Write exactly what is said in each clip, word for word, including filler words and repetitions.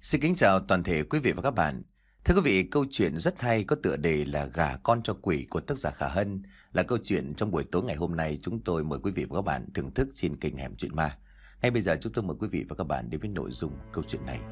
Xin kính chào toàn thể quý vị và các bạn. Thưa quý vị, câu chuyện rất hay có tựa đề là Gả con cho quỷ của tác giả Khả Hân là câu chuyện trong buổi tối ngày hôm nay chúng tôi mời quý vị và các bạn thưởng thức trên kênh Hẻm Chuyện Ma. Ngay bây giờ chúng tôi mời quý vị và các bạn đến với nội dung câu chuyện này.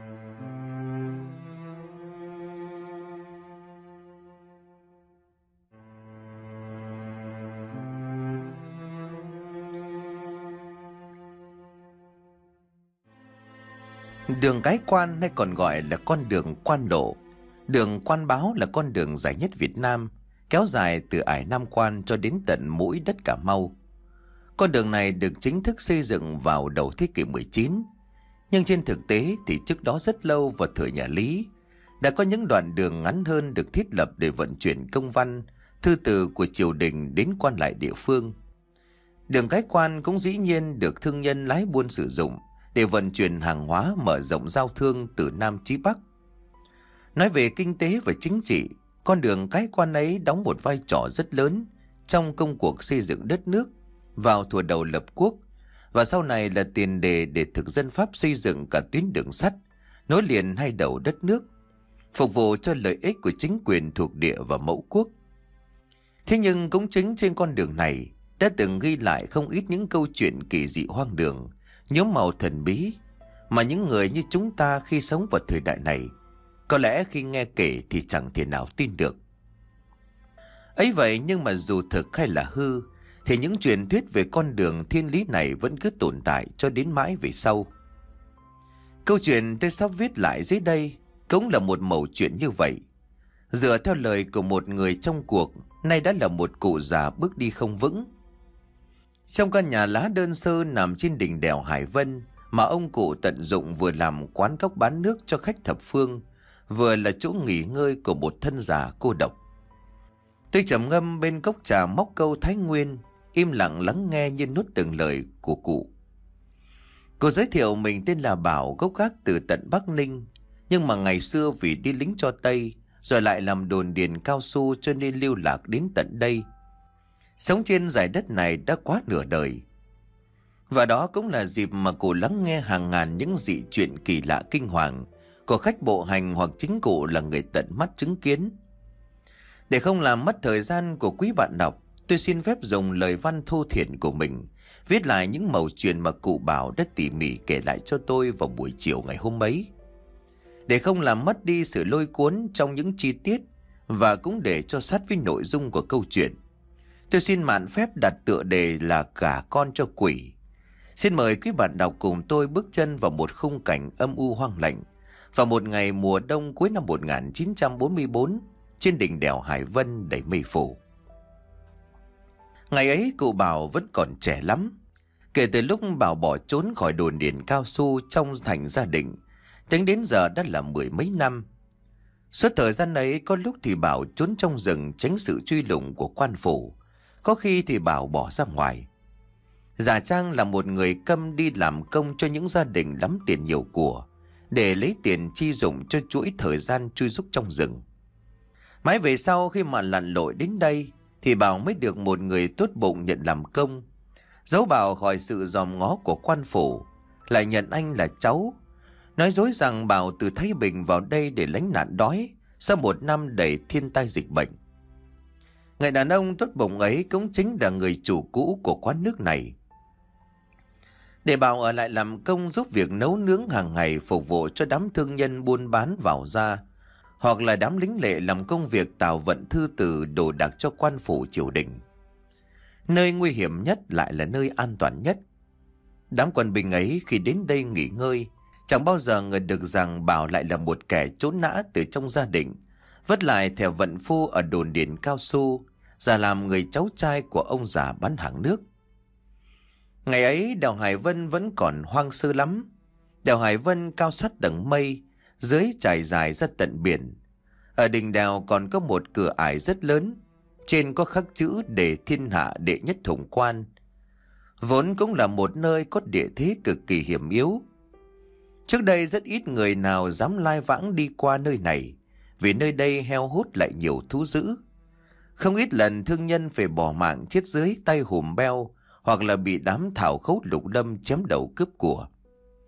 Đường Cái Quan hay còn gọi là con đường Quan Độ, đường Quan Báo là con đường dài nhất Việt Nam, kéo dài từ ải Nam Quan cho đến tận mũi đất Cà Mau. Con đường này được chính thức xây dựng vào đầu thế kỷ mười chín, nhưng trên thực tế thì trước đó rất lâu vào thời nhà Lý, đã có những đoạn đường ngắn hơn được thiết lập để vận chuyển công văn, thư từ của triều đình đến quan lại địa phương. Đường Cái Quan cũng dĩ nhiên được thương nhân lái buôn sử dụng để vận chuyển hàng hóa, mở rộng giao thương từ Nam chí Bắc. Nói về kinh tế và chính trị, con đường Cái Quan ấy đóng một vai trò rất lớn trong công cuộc xây dựng đất nước vào thuở đầu lập quốc, và sau này là tiền đề để thực dân Pháp xây dựng cả tuyến đường sắt nối liền hai đầu đất nước, phục vụ cho lợi ích của chính quyền thuộc địa và mẫu quốc. Thế nhưng cũng chính trên con đường này đã từng ghi lại không ít những câu chuyện kỳ dị hoang đường, nhuốm màu thần bí, mà những người như chúng ta khi sống vào thời đại này có lẽ khi nghe kể thì chẳng thể nào tin được. Ấy vậy nhưng mà dù thực hay là hư thì những truyền thuyết về con đường thiên lý này vẫn cứ tồn tại cho đến mãi về sau. Câu chuyện tôi sắp viết lại dưới đây cũng là một mẩu chuyện như vậy, dựa theo lời của một người trong cuộc, nay đã là một cụ già bước đi không vững. Trong căn nhà lá đơn sơ nằm trên đỉnh đèo Hải Vân mà ông cụ tận dụng vừa làm quán cóc bán nước cho khách thập phương, vừa là chỗ nghỉ ngơi của một thân già cô độc. Tôi trầm ngâm bên cốc trà móc câu Thái Nguyên, im lặng lắng nghe như nuốt từng lời của cụ. Cô giới thiệu mình tên là Bảo, gốc gác từ tận Bắc Ninh, nhưng mà ngày xưa vì đi lính cho Tây rồi lại làm đồn điền cao su cho nên lưu lạc đến tận đây. Sống trên dải đất này đã quá nửa đời. Và đó cũng là dịp mà cụ lắng nghe hàng ngàn những dị chuyện kỳ lạ kinh hoàng của khách bộ hành hoặc chính cụ là người tận mắt chứng kiến. Để không làm mất thời gian của quý bạn đọc, tôi xin phép dùng lời văn thô thiển của mình viết lại những mẩu chuyện mà cụ Bảo đã tỉ mỉ kể lại cho tôi vào buổi chiều ngày hôm ấy. Để không làm mất đi sự lôi cuốn trong những chi tiết và cũng để cho sát với nội dung của câu chuyện, tôi xin mạn phép đặt tựa đề là Gả Con Cho Quỷ. Xin mời quý bạn đọc cùng tôi bước chân vào một khung cảnh âm u hoang lạnh vào một ngày mùa đông cuối năm một nghìn chín trăm bốn mươi tư trên đỉnh đèo Hải Vân đầy mây phủ. Ngày ấy cụ Bảo vẫn còn trẻ lắm. Kể từ lúc Bảo bỏ trốn khỏi đồn điền cao su trong thành gia đình, tính đến giờ đã là mười mấy năm. Suốt thời gian ấy, có lúc thì Bảo trốn trong rừng tránh sự truy lùng của quan phủ, có khi thì Bảo bỏ ra ngoài, giả trang là một người câm đi làm công cho những gia đình lắm tiền nhiều của, để lấy tiền chi dụng cho chuỗi thời gian chui rúc trong rừng. Mãi về sau khi mà lặn lội đến đây thì Bảo mới được một người tốt bụng nhận làm công, giấu Bảo khỏi sự dòm ngó của quan phủ, lại nhận anh là cháu, nói dối rằng Bảo từ Thái Bình vào đây để lánh nạn đói sau một năm đầy thiên tai dịch bệnh. Người đàn ông tốt bụng ấy cũng chính là người chủ cũ của quán nước này. Để Bảo ở lại làm công giúp việc nấu nướng hàng ngày phục vụ cho đám thương nhân buôn bán vào ra, hoặc là đám lính lệ làm công việc tào vận thư từ đồ đạc cho quan phủ triều đình. Nơi nguy hiểm nhất lại là nơi an toàn nhất. Đám quân binh ấy khi đến đây nghỉ ngơi chẳng bao giờ ngờ được rằng Bảo lại là một kẻ trốn nã từ trong gia đình, vất lại thẻ vận phu ở đồn điền cao su, ra làm người cháu trai của ông già bán hàng nước. Ngày ấy đèo Hải Vân vẫn còn hoang sơ lắm. Đèo Hải Vân cao sát tầng mây, dưới trải dài ra tận biển. Ở đỉnh đèo còn có một cửa ải rất lớn, trên có khắc chữ Đề Thiên Hạ Đệ Nhất Thủng Quan. Vốn cũng là một nơi có địa thế cực kỳ hiểm yếu. Trước đây rất ít người nào dám lai vãng đi qua nơi này, vì nơi đây heo hút lại nhiều thú dữ. Không ít lần thương nhân phải bỏ mạng chết dưới tay hùm beo, hoặc là bị đám thảo khấu lục lâm chém đầu cướp của.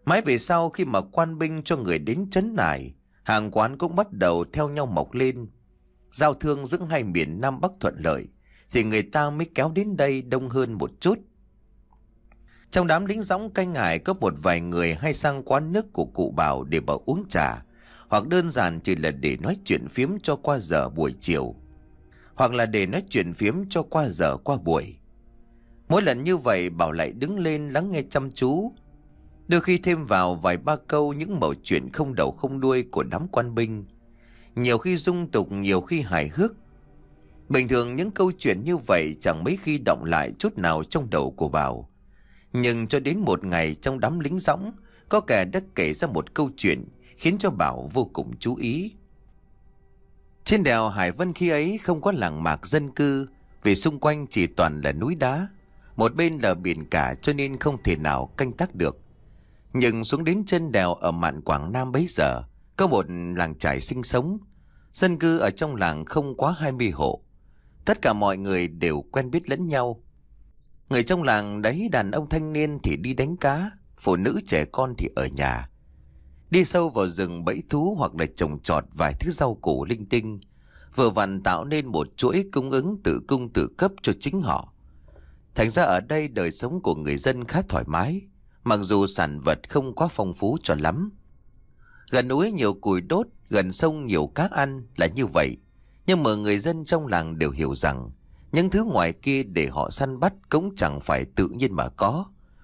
Mãi về sau khi mà quan binh cho người đến trấn nải, hàng quán cũng bắt đầu theo nhau mọc lên. Giao thương giữa hai miền Nam Bắc thuận lợi, thì người ta mới kéo đến đây đông hơn một chút. Trong đám lính dõng canh ngải có một vài người hay sang quán nước của cụ Bảo để bảo uống trà, hoặc đơn giản chỉ là để nói chuyện phiếm cho qua giờ buổi chiều, hoặc là để nói chuyện phiếm cho qua giờ qua buổi. Mỗi lần như vậy Bảo lại đứng lên lắng nghe chăm chú, đôi khi thêm vào vài ba câu những mẩu chuyện không đầu không đuôi của đám quan binh, nhiều khi dung tục, nhiều khi hài hước. Bình thường những câu chuyện như vậy chẳng mấy khi động lại chút nào trong đầu của Bảo. Nhưng cho đến một ngày trong đám lính dõng, có kẻ đã kể ra một câu chuyện khiến cho Bảo vô cùng chú ý. Trên đèo Hải Vân khi ấy không có làng mạc dân cư, vì xung quanh chỉ toàn là núi đá, một bên là biển cả cho nên không thể nào canh tác được. Nhưng xuống đến chân đèo ở mạn Quảng Nam bấy giờ, có một làng chài sinh sống. Dân cư ở trong làng không quá hai mươi hộ. Tất cả mọi người đều quen biết lẫn nhau. Người trong làng đấy, đàn ông thanh niên thì đi đánh cá, phụ nữ trẻ con thì ở nhà, đi sâu vào rừng bẫy thú hoặc là trồng trọt vài thứ rau củ linh tinh, vừa vặn tạo nên một chuỗi cung ứng tự cung tự cấp cho chính họ. Thành ra ở đây đời sống của người dân khá thoải mái, mặc dù sản vật không quá phong phú cho lắm. Gần núi nhiều củi đốt, gần sông nhiều cá ăn là như vậy. Nhưng mà người dân trong làng đều hiểu rằng những thứ ngoài kia để họ săn bắt cũng chẳng phải tự nhiên mà có.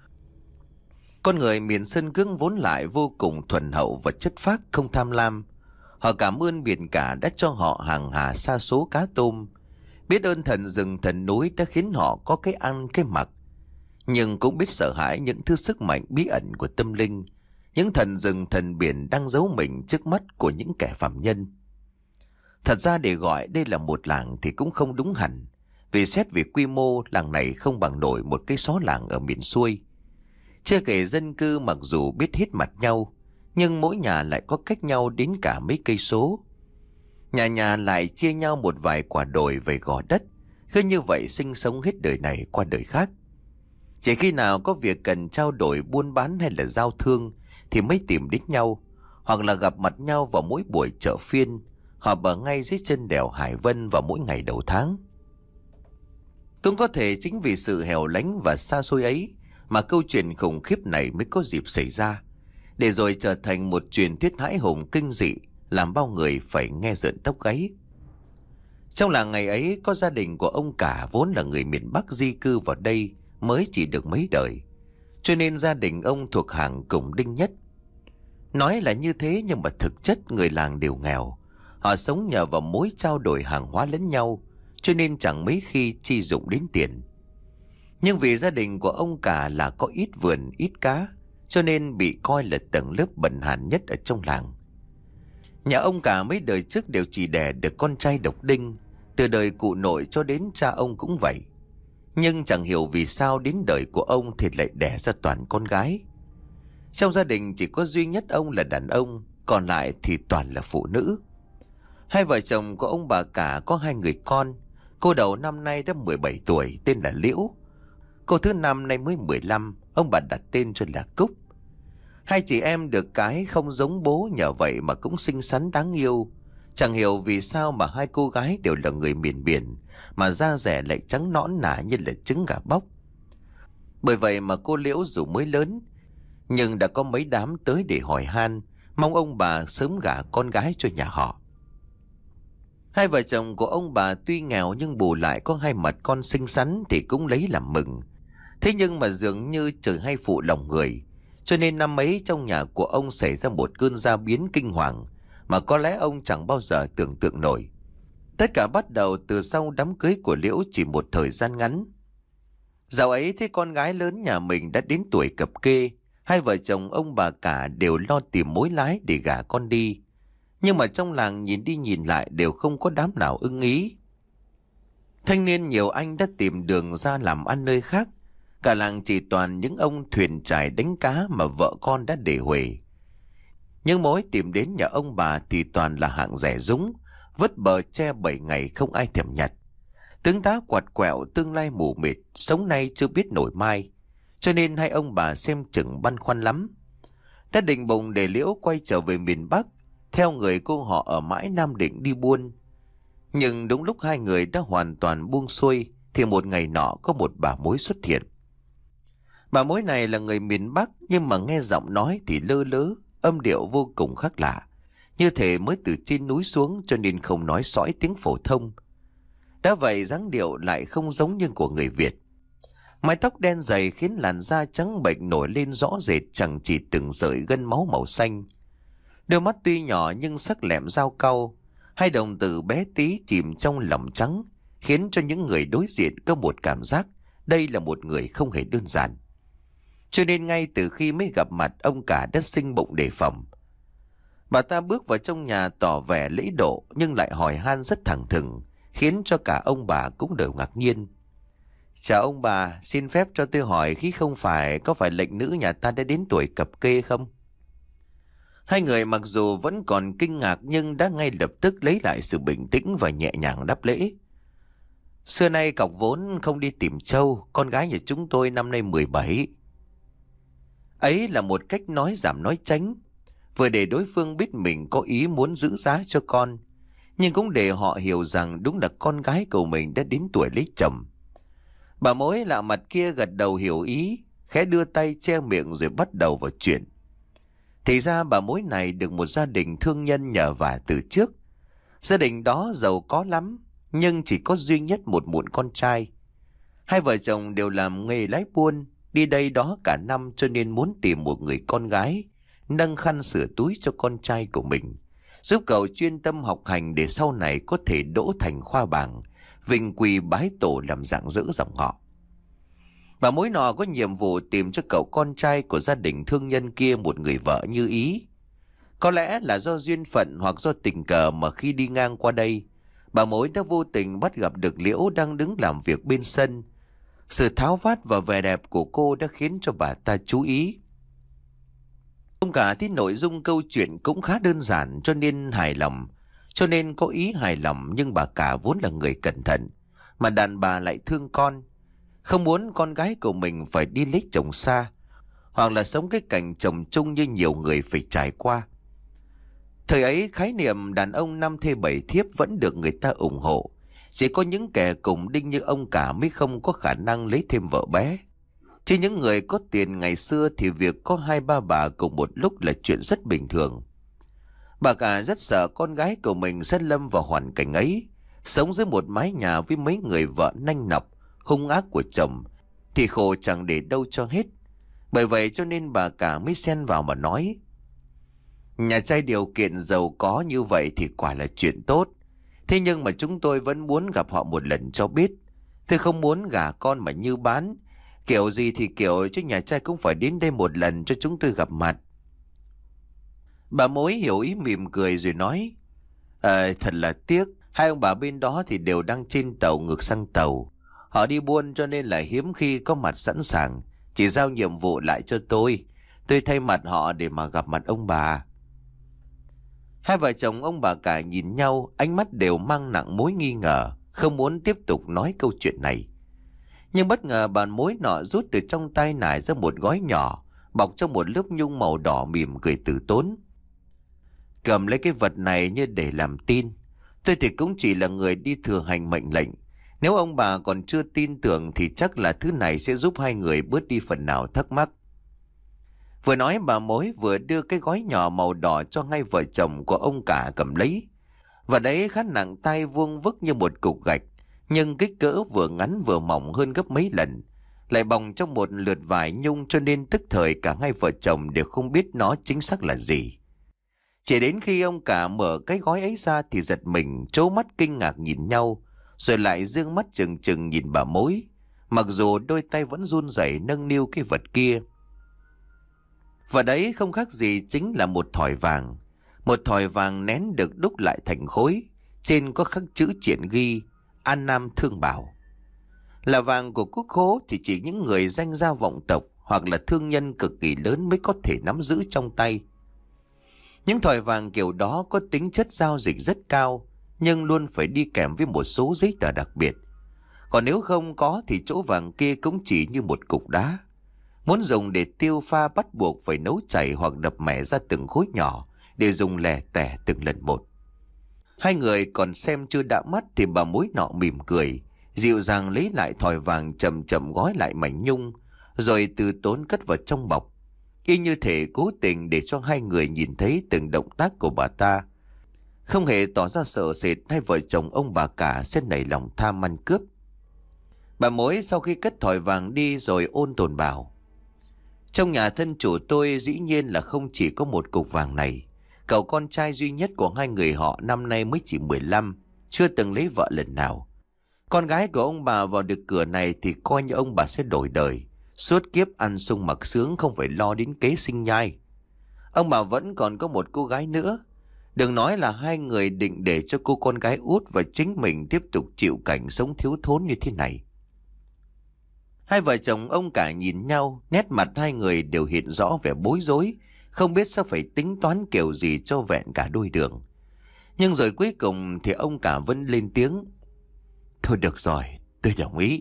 Con người miền Sơn Cước vốn lại vô cùng thuần hậu và chất phác, không tham lam. Họ cảm ơn biển cả đã cho họ hàng hà sa số cá tôm, biết ơn thần rừng thần núi đã khiến họ có cái ăn cái mặc, nhưng cũng biết sợ hãi những thứ sức mạnh bí ẩn của tâm linh, những thần rừng thần biển đang giấu mình trước mắt của những kẻ phạm nhân. Thật ra để gọi đây là một làng thì cũng không đúng hẳn, vì xét về quy mô, làng này không bằng nổi một cái xó làng ở miền xuôi. Chưa kể dân cư mặc dù biết hết mặt nhau, nhưng mỗi nhà lại có cách nhau đến cả mấy cây số. Nhà nhà lại chia nhau một vài quả đồi về gò đất, cứ như vậy sinh sống hết đời này qua đời khác. Chỉ khi nào có việc cần trao đổi buôn bán hay là giao thương thì mới tìm đến nhau, hoặc là gặp mặt nhau vào mỗi buổi chợ phiên, họp ở ngay dưới chân đèo Hải Vân vào mỗi ngày đầu tháng. Cũng có thể chính vì sự hẻo lánh và xa xôi ấy mà câu chuyện khủng khiếp này mới có dịp xảy ra, để rồi trở thành một truyền thuyết hãi hùng kinh dị, làm bao người phải nghe rợn tóc gáy. Trong làng ngày ấy có gia đình của ông cả vốn là người miền Bắc di cư vào đây mới chỉ được mấy đời, cho nên gia đình ông thuộc hàng cùng đinh nhất. Nói là như thế nhưng mà thực chất người làng đều nghèo. Họ sống nhờ vào mối trao đổi hàng hóa lẫn nhau, cho nên chẳng mấy khi chi dụng đến tiền. Nhưng vì gia đình của ông cả là có ít vườn ít cá, cho nên bị coi là tầng lớp bần hàn nhất ở trong làng. Nhà ông cả mấy đời trước đều chỉ đẻ được con trai độc đinh, từ đời cụ nội cho đến cha ông cũng vậy. Nhưng chẳng hiểu vì sao đến đời của ông thì lại đẻ ra toàn con gái. Trong gia đình chỉ có duy nhất ông là đàn ông, còn lại thì toàn là phụ nữ. Hai vợ chồng của ông bà cả có hai người con. Cô đầu năm nay đã mười bảy tuổi, tên là Liễu. Cô thứ năm nay mới mười lăm, ông bà đặt tên cho là Cúc. Hai chị em được cái không giống bố, nhờ vậy mà cũng xinh xắn đáng yêu. Chẳng hiểu vì sao mà hai cô gái đều là người miền biển, mà da dẻ lại trắng nõn nà như là trứng gà bóc. Bởi vậy mà cô Liễu dù mới lớn, nhưng đã có mấy đám tới để hỏi han, mong ông bà sớm gả con gái cho nhà họ. Hai vợ chồng của ông bà tuy nghèo nhưng bù lại có hai mặt con xinh xắn thì cũng lấy làm mừng. Thế nhưng mà dường như trời hay phụ lòng người, cho nên năm ấy trong nhà của ông xảy ra một cơn gia biến kinh hoàng mà có lẽ ông chẳng bao giờ tưởng tượng nổi. Tất cả bắt đầu từ sau đám cưới của Liễu chỉ một thời gian ngắn. Dạo ấy thấy con gái lớn nhà mình đã đến tuổi cập kê, hai vợ chồng ông bà cả đều lo tìm mối lái để gả con đi. Nhưng mà trong làng nhìn đi nhìn lại đều không có đám nào ưng ý. Thanh niên nhiều anh đã tìm đường ra làm ăn nơi khác. Cả làng chỉ toàn những ông thuyền trài đánh cá mà vợ con đã để huề. Nhưng mối tìm đến nhà ông bà thì toàn là hạng rẻ rúng, vứt bờ tre bảy ngày không ai thèm nhặt. Tướng tá quạt quẹo, tương lai mù mịt, sống nay chưa biết nổi mai. Cho nên hai ông bà xem chừng băn khoăn lắm. Đã định bụng để Liễu quay trở về miền Bắc, theo người cô họ ở mãi Nam Định đi buôn. Nhưng đúng lúc hai người đã hoàn toàn buông xuôi thì một ngày nọ có một bà mối xuất hiện. Bà mối này là người miền Bắc, nhưng mà nghe giọng nói thì lơ lớ, âm điệu vô cùng khác lạ, như thể mới từ trên núi xuống, cho nên không nói sõi tiếng phổ thông. Đã vậy dáng điệu lại không giống như của người Việt. Mái tóc đen dày khiến làn da trắng bệch nổi lên rõ rệt, chẳng chỉ từng sợi gân máu màu xanh. Đôi mắt tuy nhỏ nhưng sắc lẹm dao cau, hai đồng tử bé tí chìm trong lòng trắng, khiến cho những người đối diện có một cảm giác đây là một người không hề đơn giản. Cho nên ngay từ khi mới gặp mặt, ông cả đã sinh bụng đề phòng. Bà ta bước vào trong nhà tỏ vẻ lễ độ nhưng lại hỏi han rất thẳng thừng, khiến cho cả ông bà cũng đều ngạc nhiên. Chào ông bà, xin phép cho tôi hỏi khi không phải có phải lệnh nữ nhà ta đã đến tuổi cập kê không? Hai người mặc dù vẫn còn kinh ngạc nhưng đã ngay lập tức lấy lại sự bình tĩnh và nhẹ nhàng đáp lễ. Xưa nay cọc vốn không đi tìm trâu, con gái nhà chúng tôi năm nay mười bảy. Ấy là một cách nói giảm nói tránh, vừa để đối phương biết mình có ý muốn giữ giá cho con, nhưng cũng để họ hiểu rằng đúng là con gái của mình đã đến tuổi lấy chồng. Bà mối lạ mặt kia gật đầu hiểu ý, khẽ đưa tay che miệng rồi bắt đầu vào chuyện. Thì ra bà mối này được một gia đình thương nhân nhờ vả từ trước. Gia đình đó giàu có lắm, nhưng chỉ có duy nhất một mụn con trai. Hai vợ chồng đều làm nghề lái buôn, đi đây đó cả năm, cho nên muốn tìm một người con gái nâng khăn sửa túi cho con trai của mình, giúp cậu chuyên tâm học hành để sau này có thể đỗ thành khoa bảng, vinh quỳ bái tổ làm rạng rỡ dòng họ. Bà mối nọ có nhiệm vụ tìm cho cậu con trai của gia đình thương nhân kia một người vợ như ý. Có lẽ là do duyên phận hoặc do tình cờ mà khi đi ngang qua đây, bà mối đã vô tình bắt gặp được Liễu đang đứng làm việc bên sân. Sự tháo vát và vẻ đẹp của cô đã khiến cho bà ta chú ý. Ông cả thấy nội dung câu chuyện cũng khá đơn giản cho nên hài lòng, cho nên có ý hài lòng, nhưng bà cả vốn là người cẩn thận, mà đàn bà lại thương con, không muốn con gái của mình phải đi lấy chồng xa, hoặc là sống cái cảnh chồng chung như nhiều người phải trải qua. Thời ấy khái niệm đàn ông năm thê bảy thiếp vẫn được người ta ủng hộ, chỉ có những kẻ cùng đinh như ông cả mới không có khả năng lấy thêm vợ bé. Chứ những người có tiền ngày xưa thì việc có hai ba bà cùng một lúc là chuyện rất bình thường. Bà cả rất sợ con gái của mình sẽ lâm vào hoàn cảnh ấy, sống dưới một mái nhà với mấy người vợ nanh nọc, hung ác của chồng, thì khổ chẳng để đâu cho hết. Bởi vậy cho nên bà cả mới xen vào mà nói: nhà trai điều kiện giàu có như vậy thì quả là chuyện tốt. Thế nhưng mà chúng tôi vẫn muốn gặp họ một lần cho biết. Tôi không muốn gả con mà như bán. Kiểu gì thì kiểu, chứ nhà trai cũng phải đến đây một lần cho chúng tôi gặp mặt. Bà mối hiểu ý mỉm cười rồi nói: Ờ, thật là tiếc, hai ông bà bên đó thì đều đang trên tàu ngược sang tàu. Họ đi buôn cho nên là hiếm khi có mặt sẵn sàng, chỉ giao nhiệm vụ lại cho tôi. Tôi thay mặt họ để mà gặp mặt ông bà. Hai vợ chồng ông bà cả nhìn nhau, ánh mắt đều mang nặng mối nghi ngờ, không muốn tiếp tục nói câu chuyện này. Nhưng bất ngờ bà mối nọ rút từ trong tay nải ra một gói nhỏ, bọc trong một lớp nhung màu đỏ, mỉm cười từ tốn. Cầm lấy cái vật này như để làm tin. Tôi thì cũng chỉ là người đi thừa hành mệnh lệnh. Nếu ông bà còn chưa tin tưởng thì chắc là thứ này sẽ giúp hai người bớt đi phần nào thắc mắc. Vừa nói bà mối vừa đưa cái gói nhỏ màu đỏ cho ngay vợ chồng của ông cả cầm lấy. Và đấy khá nặng tay, vuông vức như một cục gạch, nhưng kích cỡ vừa ngắn vừa mỏng hơn gấp mấy lần, lại bọc trong một lượt vải nhung, cho nên tức thời cả hai vợ chồng đều không biết nó chính xác là gì. Chỉ đến khi ông cả mở cái gói ấy ra thì giật mình, trố mắt kinh ngạc nhìn nhau, rồi lại dương mắt chừng chừng nhìn bà mối, mặc dù đôi tay vẫn run rẩy nâng niu cái vật kia. Và đấy không khác gì chính là một thỏi vàng. Một thỏi vàng nén được đúc lại thành khối, trên có khắc chữ triện ghi An Nam Thương Bảo. Là vàng của quốc khố thì chỉ những người danh gia vọng tộc hoặc là thương nhân cực kỳ lớn mới có thể nắm giữ trong tay. Những thỏi vàng kiểu đó có tính chất giao dịch rất cao, nhưng luôn phải đi kèm với một số giấy tờ đặc biệt. Còn nếu không có thì chỗ vàng kia cũng chỉ như một cục đá. Muốn dùng để tiêu pha bắt buộc phải nấu chảy hoặc đập mẻ ra từng khối nhỏ để dùng lẻ tẻ từng lần một. Hai người còn xem chưa đã mắt thì bà mối nọ mỉm cười, dịu dàng lấy lại thỏi vàng, chậm chậm gói lại mảnh nhung, rồi từ tốn cất vào trong bọc, y như thể cố tình để cho hai người nhìn thấy từng động tác của bà ta, không hề tỏ ra sợ sệt hay vợ chồng ông bà cả sẽ nảy lòng tham ăn cướp. Bà mối sau khi cất thỏi vàng đi rồi ôn tồn bảo: trong nhà thân chủ tôi dĩ nhiên là không chỉ có một cục vàng này. Cậu con trai duy nhất của hai người họ năm nay mới chỉ mười lăm, chưa từng lấy vợ lần nào. Con gái của ông bà vào được cửa này thì coi như ông bà sẽ đổi đời, suốt kiếp ăn sung mặc sướng, không phải lo đến kế sinh nhai. Ông bà vẫn còn có một cô gái nữa. Đừng nói là hai người định để cho cô con gái út và chính mình tiếp tục chịu cảnh sống thiếu thốn như thế này. Hai vợ chồng ông cả nhìn nhau, nét mặt hai người đều hiện rõ vẻ bối rối, không biết sao phải tính toán kiểu gì cho vẹn cả đôi đường. Nhưng rồi cuối cùng thì ông cả vẫn lên tiếng: thôi được rồi, tôi đồng ý.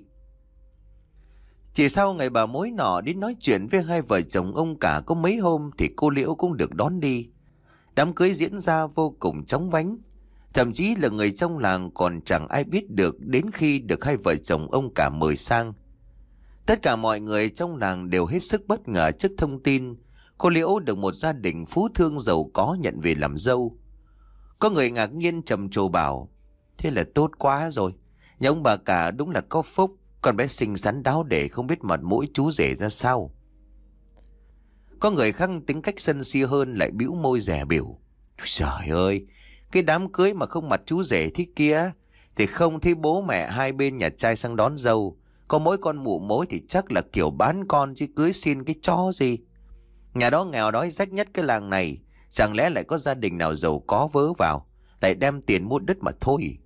Chỉ sau ngày bà mối nọ đến nói chuyện với hai vợ chồng ông cả có mấy hôm thì cô Liễu cũng được đón đi. Đám cưới diễn ra vô cùng chóng vánh, thậm chí là người trong làng còn chẳng ai biết được đến khi được hai vợ chồng ông cả mời sang. Tất cả mọi người trong làng đều hết sức bất ngờ trước thông tin cô Liễu được một gia đình phú thương giàu có nhận về làm dâu. Có người ngạc nhiên trầm trồ bảo: thế là tốt quá rồi, nhà ông bà cả đúng là có phúc, con bé xinh xắn đáo để không biết mặt mũi chú rể ra sao. Có người khác tính cách sân si hơn lại bĩu môi dè bỉu: trời ơi, cái đám cưới mà không mặt chú rể thế kia thì không thấy bố mẹ hai bên nhà trai sang đón dâu. Có mỗi con mụ mối thì chắc là kiểu bán con chứ cưới xin cái chó gì. Nhà đó nghèo đói rách nhất cái làng này, chẳng lẽ lại có gia đình nào giàu có vớ vào, lại đem tiền mua đất mà thôi.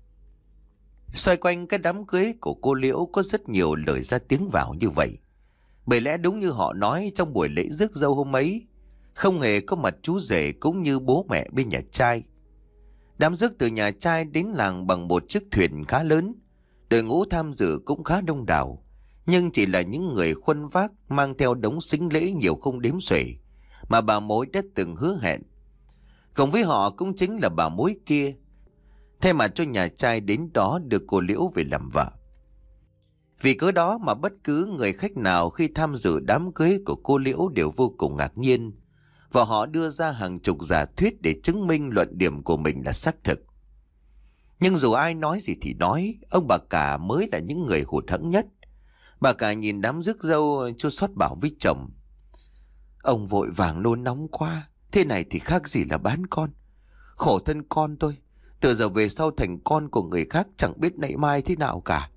Xoay quanh cái đám cưới của cô Liễu có rất nhiều lời ra tiếng vào như vậy. Bởi lẽ đúng như họ nói, trong buổi lễ rước dâu hôm ấy không hề có mặt chú rể cũng như bố mẹ bên nhà trai. Đám rước từ nhà trai đến làng bằng một chiếc thuyền khá lớn. Đội ngũ tham dự cũng khá đông đảo, nhưng chỉ là những người khuân vác mang theo đống sính lễ nhiều không đếm xuể mà bà mối đã từng hứa hẹn. Cùng với họ cũng chính là bà mối kia, thay mặt cho nhà trai đến đó được cô Liễu về làm vợ. Vì cớ đó mà bất cứ người khách nào khi tham dự đám cưới của cô Liễu đều vô cùng ngạc nhiên, và họ đưa ra hàng chục giả thuyết để chứng minh luận điểm của mình là xác thực. Nhưng dù ai nói gì thì nói, ông bà cả mới là những người hụt hẫng nhất. Bà cả nhìn đám rước dâu chua xót bảo với chồng: ông vội vàng nôn nóng quá, thế này thì khác gì là bán con. Khổ thân con tôi, từ giờ về sau thành con của người khác chẳng biết nay mai thế nào cả.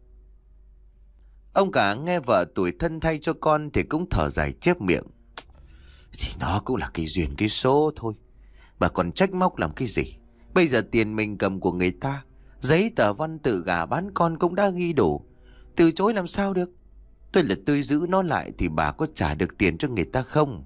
Ông cả nghe vợ tủi thân thay cho con thì cũng thở dài chép miệng: thì nó cũng là cái duyên cái số thôi, bà còn trách móc làm cái gì. Bây giờ tiền mình cầm của người ta, giấy tờ văn tự gả bán con cũng đã ghi đủ, từ chối làm sao được. Tôi là tôi giữ nó lại thì bà có trả được tiền cho người ta không?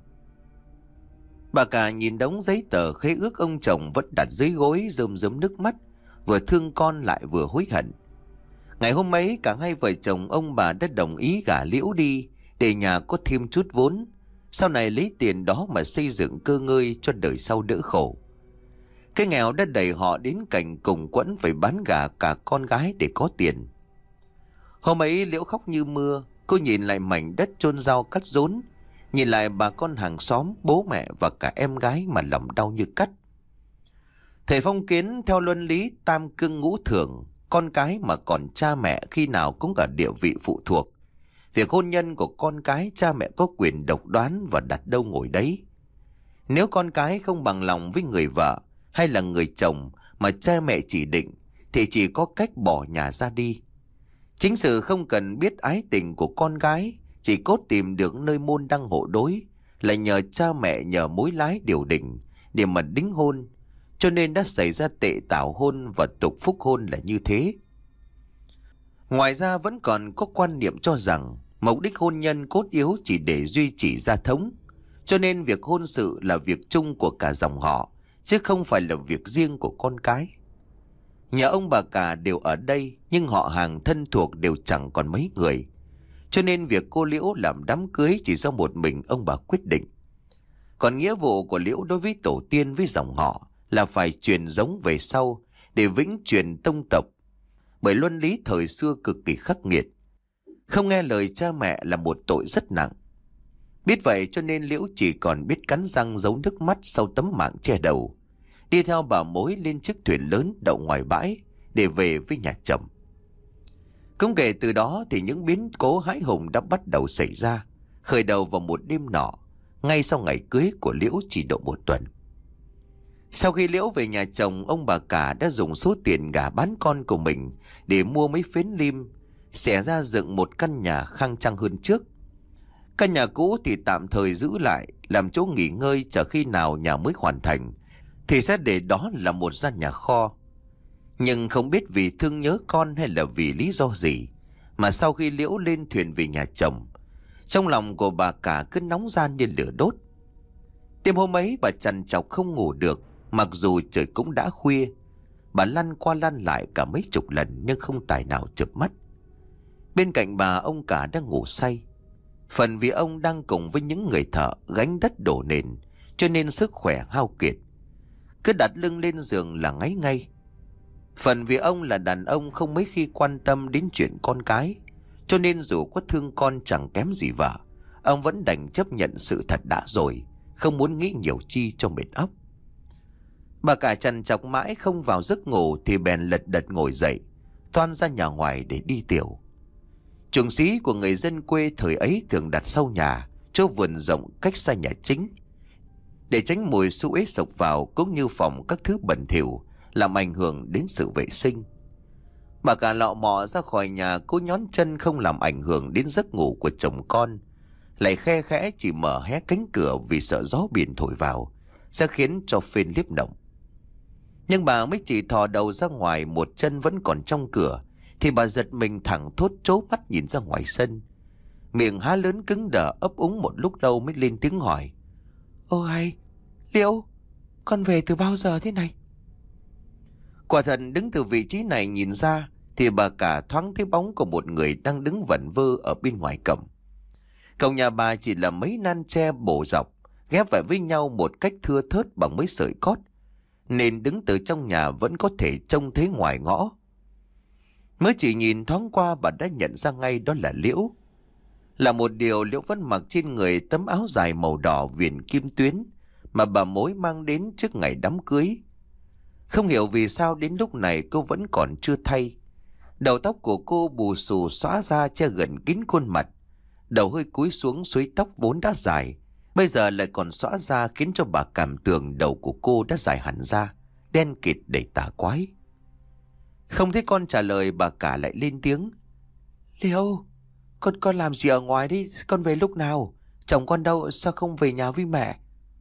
Bà cả nhìn đống giấy tờ khế ước ông chồng vẫn đặt dưới gối, rơm rớm nước mắt, vừa thương con lại vừa hối hận. Ngày hôm ấy cả hai vợ chồng ông bà đã đồng ý gả Liễu đi để nhà có thêm chút vốn, sau này lấy tiền đó mà xây dựng cơ ngơi cho đời sau đỡ khổ. Cái nghèo đã đẩy họ đến cảnh cùng quẫn phải bán gả cả con gái để có tiền. Hôm ấy Liễu khóc như mưa. Cô nhìn lại mảnh đất chôn rau cắt rốn, nhìn lại bà con hàng xóm, bố mẹ và cả em gái mà lòng đau như cắt. Thầy phong kiến theo luân lý tam cương ngũ thường, con cái mà còn cha mẹ khi nào cũng ở địa vị phụ thuộc. Việc hôn nhân của con cái cha mẹ có quyền độc đoán và đặt đâu ngồi đấy. Nếu con cái không bằng lòng với người vợ hay là người chồng mà cha mẹ chỉ định thì chỉ có cách bỏ nhà ra đi. Chính sự không cần biết ái tình của con gái, chỉ cốt tìm được nơi môn đăng hộ đối, lại nhờ cha mẹ nhờ mối lái điều đình để mà đính hôn, cho nên đã xảy ra tệ tảo hôn và tục phúc hôn là như thế. Ngoài ra vẫn còn có quan niệm cho rằng mục đích hôn nhân cốt yếu chỉ để duy trì gia thống, cho nên việc hôn sự là việc chung của cả dòng họ, chứ không phải là việc riêng của con cái. Nhà ông bà cả đều ở đây, nhưng họ hàng thân thuộc đều chẳng còn mấy người. cho nên việc cô Liễu làm đám cưới chỉ do một mình ông bà quyết định. Còn nghĩa vụ của Liễu đối với tổ tiên với dòng họ là phải truyền giống về sau để vĩnh truyền tông tộc, bởi luân lý thời xưa cực kỳ khắc nghiệt. Không nghe lời cha mẹ là một tội rất nặng. Biết vậy cho nên Liễu chỉ còn biết cắn răng giấu nước mắt sau tấm mảng che đầu, đi theo bà mối lên chiếc thuyền lớn đậu ngoài bãi để về với nhà chồng. Cũng kể từ đó thì những biến cố hãi hùng đã bắt đầu xảy ra, khởi đầu vào một đêm nọ, ngay sau ngày cưới của Liễu chỉ độ một tuần. Sau khi Liễu về nhà chồng, ông bà cả đã dùng số tiền gả bán con của mình để mua mấy phến lim, xẻ ra dựng một căn nhà khang trang hơn trước. Căn nhà cũ thì tạm thời giữ lại làm chỗ nghỉ ngơi, chờ khi nào nhà mới hoàn thành thì sẽ để đó là một gian nhà kho. Nhưng không biết vì thương nhớ con hay là vì lý do gì mà sau khi Liễu lên thuyền về nhà chồng, trong lòng của bà cả cứ nóng gian như lửa đốt. Đêm hôm ấy bà trằn trọc không ngủ được, mặc dù trời cũng đã khuya. Bà lăn qua lăn lại cả mấy chục lần nhưng không tài nào chợp mắt. Bên cạnh bà ông cả đang ngủ say. Phần vì ông đang cùng với những người thợ gánh đất đổ nền, cho nên sức khỏe hao kiệt, cứ đặt lưng lên giường là ngáy ngay. Phần vì ông là đàn ông không mấy khi quan tâm đến chuyện con cái, cho nên dù có thương con chẳng kém gì vợ, ông vẫn đành chấp nhận sự thật đã rồi, không muốn nghĩ nhiều chi cho mệt óc. Bà cả trằn trọc mãi không vào giấc ngủ thì bèn lật đật ngồi dậy, toan ra nhà ngoài để đi tiểu. Chuồng xí của người dân quê thời ấy thường đặt sau nhà, chỗ vườn rộng cách xa nhà chính, để tránh mùi xú uế sộc vào cũng như phòng các thứ bẩn thỉu làm ảnh hưởng đến sự vệ sinh. Bà cả lọ mọ ra khỏi nhà, cố nhón chân không làm ảnh hưởng đến giấc ngủ của chồng con, lại khe khẽ chỉ mở hé cánh cửa vì sợ gió biển thổi vào sẽ khiến cho phên liếp động. Nhưng bà mới chỉ thò đầu ra ngoài, một chân vẫn còn trong cửa, thì bà giật mình thẳng thốt trố mắt nhìn ra ngoài sân. Miệng há lớn cứng đờ ấp úng một lúc lâu mới lên tiếng hỏi: "Ô hay, Liễu, con về từ bao giờ thế này?" Quả thật đứng từ vị trí này nhìn ra thì bà cả thoáng thấy bóng của một người đang đứng vẩn vơ ở bên ngoài cổng. Cổng nhà bà chỉ là mấy nan tre bổ dọc ghép lại với nhau một cách thưa thớt bằng mấy sợi cót, nên đứng từ trong nhà vẫn có thể trông thấy ngoài ngõ. Mới chỉ nhìn thoáng qua bà đã nhận ra ngay đó là Liễu. Là một điều, Liễu vẫn mặc trên người tấm áo dài màu đỏ viền kim tuyến mà bà mối mang đến trước ngày đám cưới. Không hiểu vì sao đến lúc này cô vẫn còn chưa thay. Đầu tóc của cô bù xù xõa ra che gần kín khuôn mặt, đầu hơi cúi xuống xúi tóc vốn đã dài, bây giờ lại còn xõa ra khiến cho bà cảm tưởng đầu của cô đã dài hẳn ra, đen kịt đầy tà quái. Không thấy con trả lời, bà cả lại lên tiếng: "Liễu, con con làm gì ở ngoài đi? Con về lúc nào? Chồng con đâu? Sao không về nhà với mẹ?"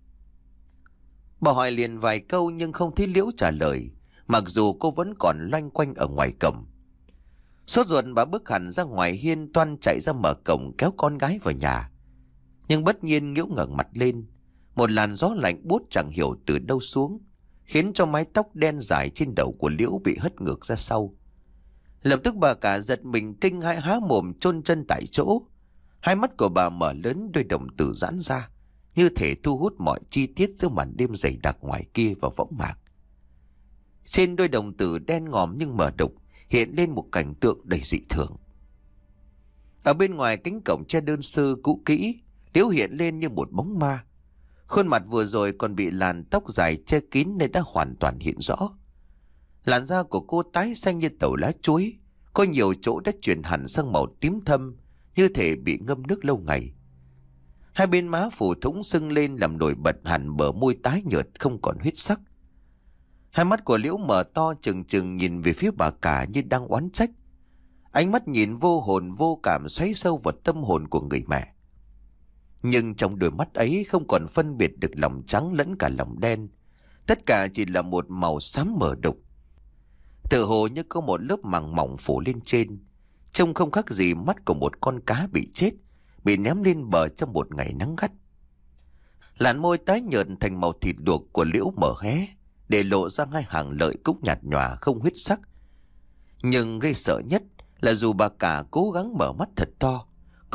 Bà hỏi liền vài câu nhưng không thấy Liễu trả lời, mặc dù cô vẫn còn loanh quanh ở ngoài cổng. Sốt ruột bà bước hẳn ra ngoài hiên, toan chạy ra mở cổng kéo con gái vào nhà. Nhưng bất nhiên Liễu ngẩng mặt lên, một làn gió lạnh buốt chẳng hiểu từ đâu xuống, khiến cho mái tóc đen dài trên đầu của Liễu bị hất ngược ra sau. Lập tức bà cả giật mình kinh hãi, há mồm chôn chân tại chỗ. Hai mắt của bà mở lớn, đôi đồng tử giãn ra, như thể thu hút mọi chi tiết giữa màn đêm dày đặc ngoài kia vào võng mạc. Trên đôi đồng tử đen ngòm nhưng mờ đục hiện lên một cảnh tượng đầy dị thường. Ở bên ngoài cánh cổng tre đơn sơ cũ kỹ, Liễu hiện lên như một bóng ma. Khuôn mặt vừa rồi còn bị làn tóc dài che kín nên đã hoàn toàn hiện rõ. Làn da của cô tái xanh như tàu lá chuối, có nhiều chỗ đã chuyển hẳn sang màu tím thâm, như thể bị ngâm nước lâu ngày. Hai bên má phủ thủng sưng lên làm nổi bật hẳn bờ môi tái nhợt không còn huyết sắc. Hai mắt của Liễu mở to trừng trừng nhìn về phía bà cả như đang oán trách. Ánh mắt nhìn vô hồn vô cảm xoáy sâu vào tâm hồn của người mẹ. Nhưng trong đôi mắt ấy không còn phân biệt được lòng trắng lẫn cả lòng đen. Tất cả chỉ là một màu xám mờ đục. Tựa hồ như có một lớp màng mỏng phủ lên trên, trông không khác gì mắt của một con cá bị chết, bị ném lên bờ trong một ngày nắng gắt. Làn môi tái nhợt thành màu thịt luộc của Liễu mở hé, để lộ ra hai hàng lợi cũng nhạt nhòa không huyết sắc. Nhưng gây sợ nhất là dù bà cả cố gắng mở mắt thật to,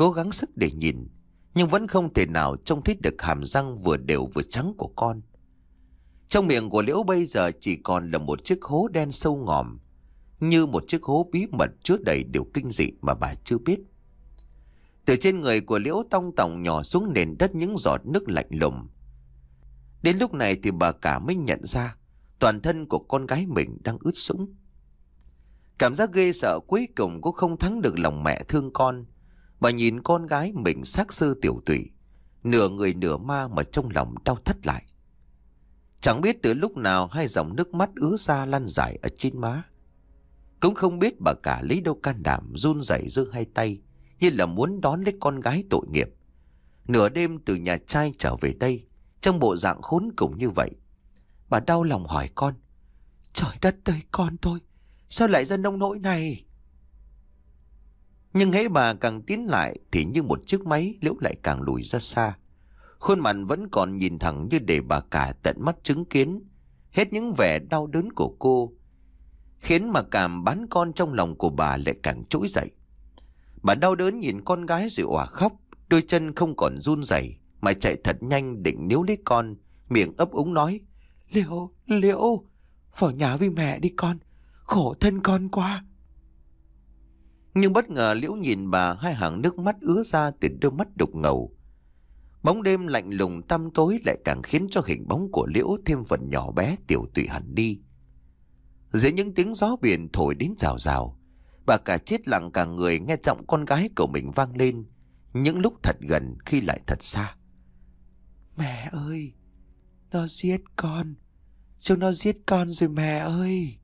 cố gắng sức để nhìn, nhưng vẫn không thể nào trông thấy được hàm răng vừa đều vừa trắng của con. Trong miệng của Liễu bây giờ chỉ còn là một chiếc hố đen sâu ngòm, như một chiếc hố bí mật chứa đầy điều kinh dị mà bà chưa biết. Từ trên người của Liễu tong tòng nhỏ xuống nền đất những giọt nước lạnh lùng. Đến lúc này thì bà cả mới nhận ra toàn thân của con gái mình đang ướt sũng. Cảm giác ghê sợ cuối cùng cũng không thắng được lòng mẹ thương con. Bà nhìn con gái mình xác xơ tiểu tụy, nửa người nửa ma mà trong lòng đau thắt lại. Chẳng biết từ lúc nào hai dòng nước mắt ứa ra lan dài ở trên má. Cũng không biết bà cả lấy đâu can đảm run rẩy giơ hai tay, như là muốn đón lấy con gái tội nghiệp. Nửa đêm từ nhà trai trở về đây, trong bộ dạng khốn cùng như vậy. Bà đau lòng hỏi con: "Trời đất ơi con tôi, sao lại ra nông nỗi này?" Nhưng hễ bà càng tiến lại thì như một chiếc máy, Liễu lại càng lùi ra xa. Khuôn mặt vẫn còn nhìn thẳng như để bà cả tận mắt chứng kiến hết những vẻ đau đớn của cô, khiến mà cảm bán con trong lòng của bà lại càng trỗi dậy. Bà đau đớn nhìn con gái rồi òa khóc, đôi chân không còn run rẩy mà chạy thật nhanh định níu lấy con, miệng ấp úng nói: "Liễu, Liễu, vào nhà với mẹ đi con, khổ thân con quá." Nhưng bất ngờ Liễu nhìn bà, hai hàng nước mắt ứa ra từ đôi mắt đục ngầu. Bóng đêm lạnh lùng tăm tối lại càng khiến cho hình bóng của Liễu thêm phần nhỏ bé tiểu tụy hẳn đi. Dưới những tiếng gió biển thổi đến rào rào, bà cả chết lặng cả người nghe giọng con gái của mình vang lên, những lúc thật gần khi lại thật xa: "Mẹ ơi, nó giết con, chúng nó giết con rồi mẹ ơi."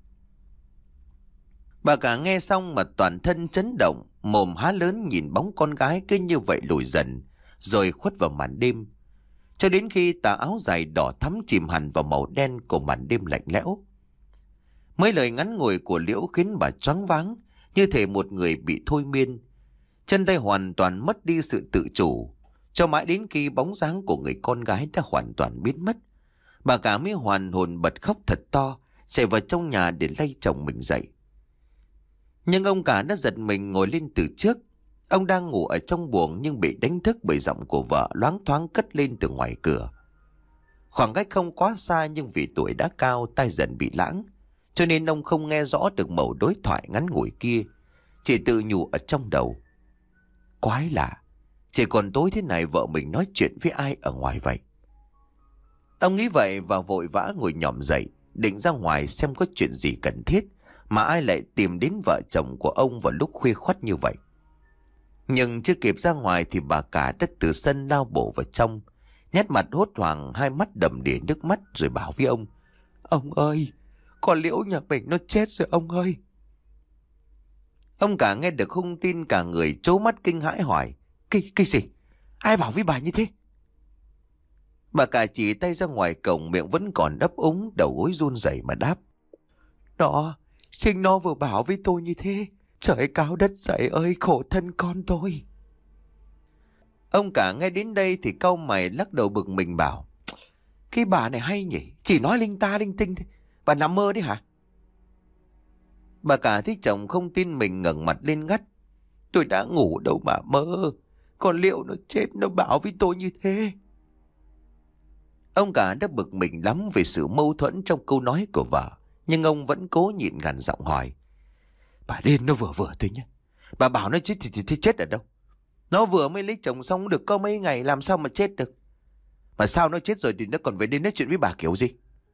Bà cả nghe xong mà toàn thân chấn động, mồm há lớn nhìn bóng con gái cứ như vậy lùi dần, rồi khuất vào màn đêm, cho đến khi tà áo dài đỏ thắm chìm hẳn vào màu đen của màn đêm lạnh lẽo. Mấy lời ngắn ngủi của Liễu khiến bà choáng váng, như thể một người bị thôi miên. Chân tay hoàn toàn mất đi sự tự chủ, cho mãi đến khi bóng dáng của người con gái đã hoàn toàn biến mất, bà cả mới hoàn hồn bật khóc thật to, chạy vào trong nhà để lay chồng mình dậy. Nhưng ông cả đã giật mình ngồi lên từ trước. Ông đang ngủ ở trong buồng nhưng bị đánh thức bởi giọng của vợ loáng thoáng cất lên từ ngoài cửa. Khoảng cách không quá xa, nhưng vì tuổi đã cao, tai dần bị lãng, cho nên ông không nghe rõ được mẩu đối thoại ngắn ngủi kia, chỉ tự nhủ ở trong đầu: "Quái lạ, chỉ còn tối thế này vợ mình nói chuyện với ai ở ngoài vậy?" Ông nghĩ vậy và vội vã ngồi nhòm dậy, định ra ngoài xem có chuyện gì cần thiết mà ai lại tìm đến vợ chồng của ông vào lúc khuya khoắt như vậy. Nhưng chưa kịp ra ngoài thì bà cả đã từ sân lao bộ vào trong, nét mặt hốt hoảng, hai mắt đầm đìa nước mắt, rồi bảo với ông: "Ông ơi, con Liễu nhà mình nó chết rồi ông ơi." Ông cả nghe được không tin, cả người trố mắt kinh hãi hỏi: Cái, cái gì? Ai bảo với bà như thế?" Bà cả chỉ tay ra ngoài cổng, miệng vẫn còn đấp úng, đầu gối run rẩy mà đáp: "Nó, chính nó vừa bảo với tôi như thế. Trời cao đất dậy ơi, khổ thân con tôi." Ông cả nghe đến đây thì cau mày lắc đầu bực mình bảo: "Cái bà này hay nhỉ, chỉ nói linh ta linh tinh thôi. Bà nằm mơ đấy hả?" Bà cả thấy chồng không tin mình ngẩng mặt lên ngắt: "Tôi đã ngủ đâu mà mơ. Còn Liễu nó chết, nó bảo với tôi như thế." Ông cả đã bực mình lắm về sự mâu thuẫn trong câu nói của vợ, nhưng ông vẫn cố nhịn gằn giọng hỏi: "Bà điên, nó vừa vừa thôi nhé. Bà bảo nó chết thì, thì, thì chết ở đâu? Nó vừa mới lấy chồng xong được có mấy ngày, làm sao mà chết được? Mà sao nó chết rồi thì nó còn về đến nói chuyện với bà kiểu gì?"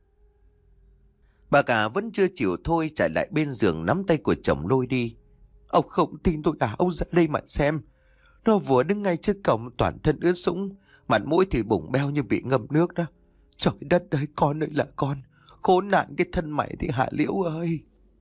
Bà cả vẫn chưa chịu thôi, chạy lại bên giường nắm tay của chồng lôi đi. "Ông không tin tôi à? Ông ra đây mà xem. Nó vừa đứng ngay trước cổng, toàn thân ướt sũng, mặt mũi thì bùng beo như bị ngâm nước đó. Trời đất ơi, con ơi là con, khốn nạn cái thân mày thì hả Liễu ơi."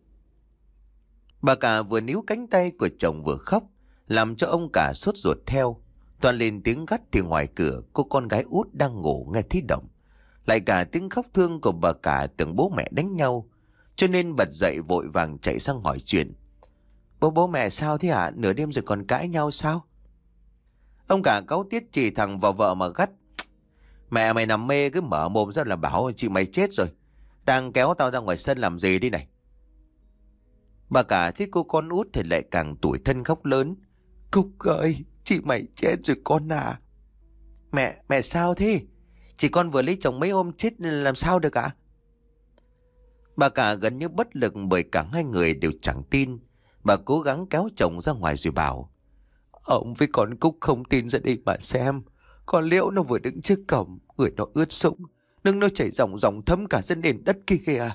Bà cả vừa níu cánh tay của chồng vừa khóc, làm cho ông cả sốt ruột theo. Toàn lên tiếng gắt thì ngoài cửa cô con gái út đang ngủ nghe thấy động, lại cả tiếng khóc thương của bà cả tưởng bố mẹ đánh nhau, cho nên bật dậy vội vàng chạy sang hỏi chuyện: Bố bố mẹ sao thế hả? Nửa đêm rồi còn cãi nhau sao?" Ông cả cáu tiết chỉ thẳng vào vợ mà gắt: "Mẹ mày nằm mê cứ mở mồm ra là bảo chị mày chết rồi. Đang kéo tao ra ngoài sân làm gì đi này?" Bà cả thấy cô con út thì lại càng tủi thân khóc lớn: "Cúc ơi, Chị mày chết rồi con à. Mẹ, mẹ sao thế? Chị con vừa lấy chồng mấy hôm chết làm sao được ạ? Bà cả gần như bất lực bởi cả hai người đều chẳng tin. Bà cố gắng kéo chồng ra ngoài rồi bảo: Ông với con Cúc không tin, ra đây mà xem. Con Liễu nó vừa đứng trước cổng, người nó ướt sũng, nước nó chảy ròng ròng thấm cả dân nền đất kia kìa.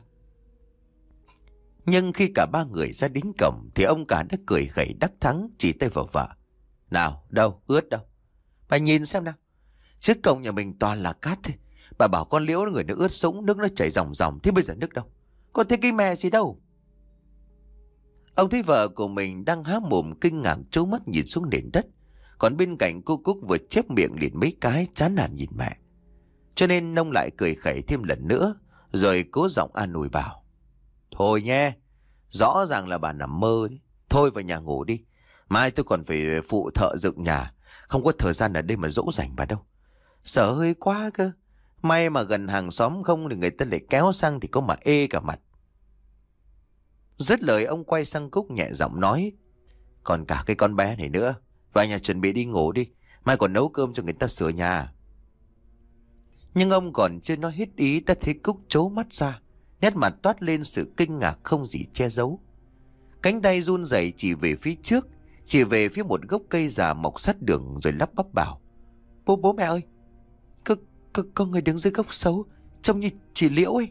Nhưng khi cả ba người ra đến cổng thì ông cả đã cười khẩy đắc thắng, chỉ tay vào vợ: Nào, đâu, ướt đâu? Bà nhìn xem nào. Trước cổng nhà mình toàn là cát thôi. Bà bảo con Liễu người nó ướt sũng, nước nó chảy ròng ròng, thế bây giờ nước đâu? Con thấy cái mẹ gì đâu? Ông thấy vợ của mình đang há mồm kinh ngạc trố mắt nhìn xuống nền đất. Còn bên cạnh cô Cúc vừa chép miệng liền mấy cái, chán nản nhìn mẹ. Cho nên ông lại cười khẩy thêm lần nữa, rồi cố giọng an ủi bảo: Thôi nhé, rõ ràng là bà nằm mơ đấy. Thôi vào nhà ngủ đi. Mai tôi còn phải phụ thợ dựng nhà, không có thời gian ở đây mà dỗ dành bà đâu. Sợ hơi quá cơ. May mà gần hàng xóm không thì người ta lại kéo sang thì có mà ê cả mặt. Dứt lời ông quay sang Cúc nhẹ giọng nói: Còn cả cái con bé này nữa, vào nhà chuẩn bị đi ngủ đi, mai còn nấu cơm cho người ta sửa nhà. Nhưng ông còn chưa nói hết ý đã thấy Cúc trố mắt ra, nét mặt toát lên sự kinh ngạc không gì che giấu. Cánh tay run rẩy chỉ về phía trước, chỉ về phía một gốc cây già mọc sát đường, rồi lắp bắp bảo: Bố bố mẹ ơi, có, có, có người đứng dưới gốc xấu, trông như chị Liễu ấy.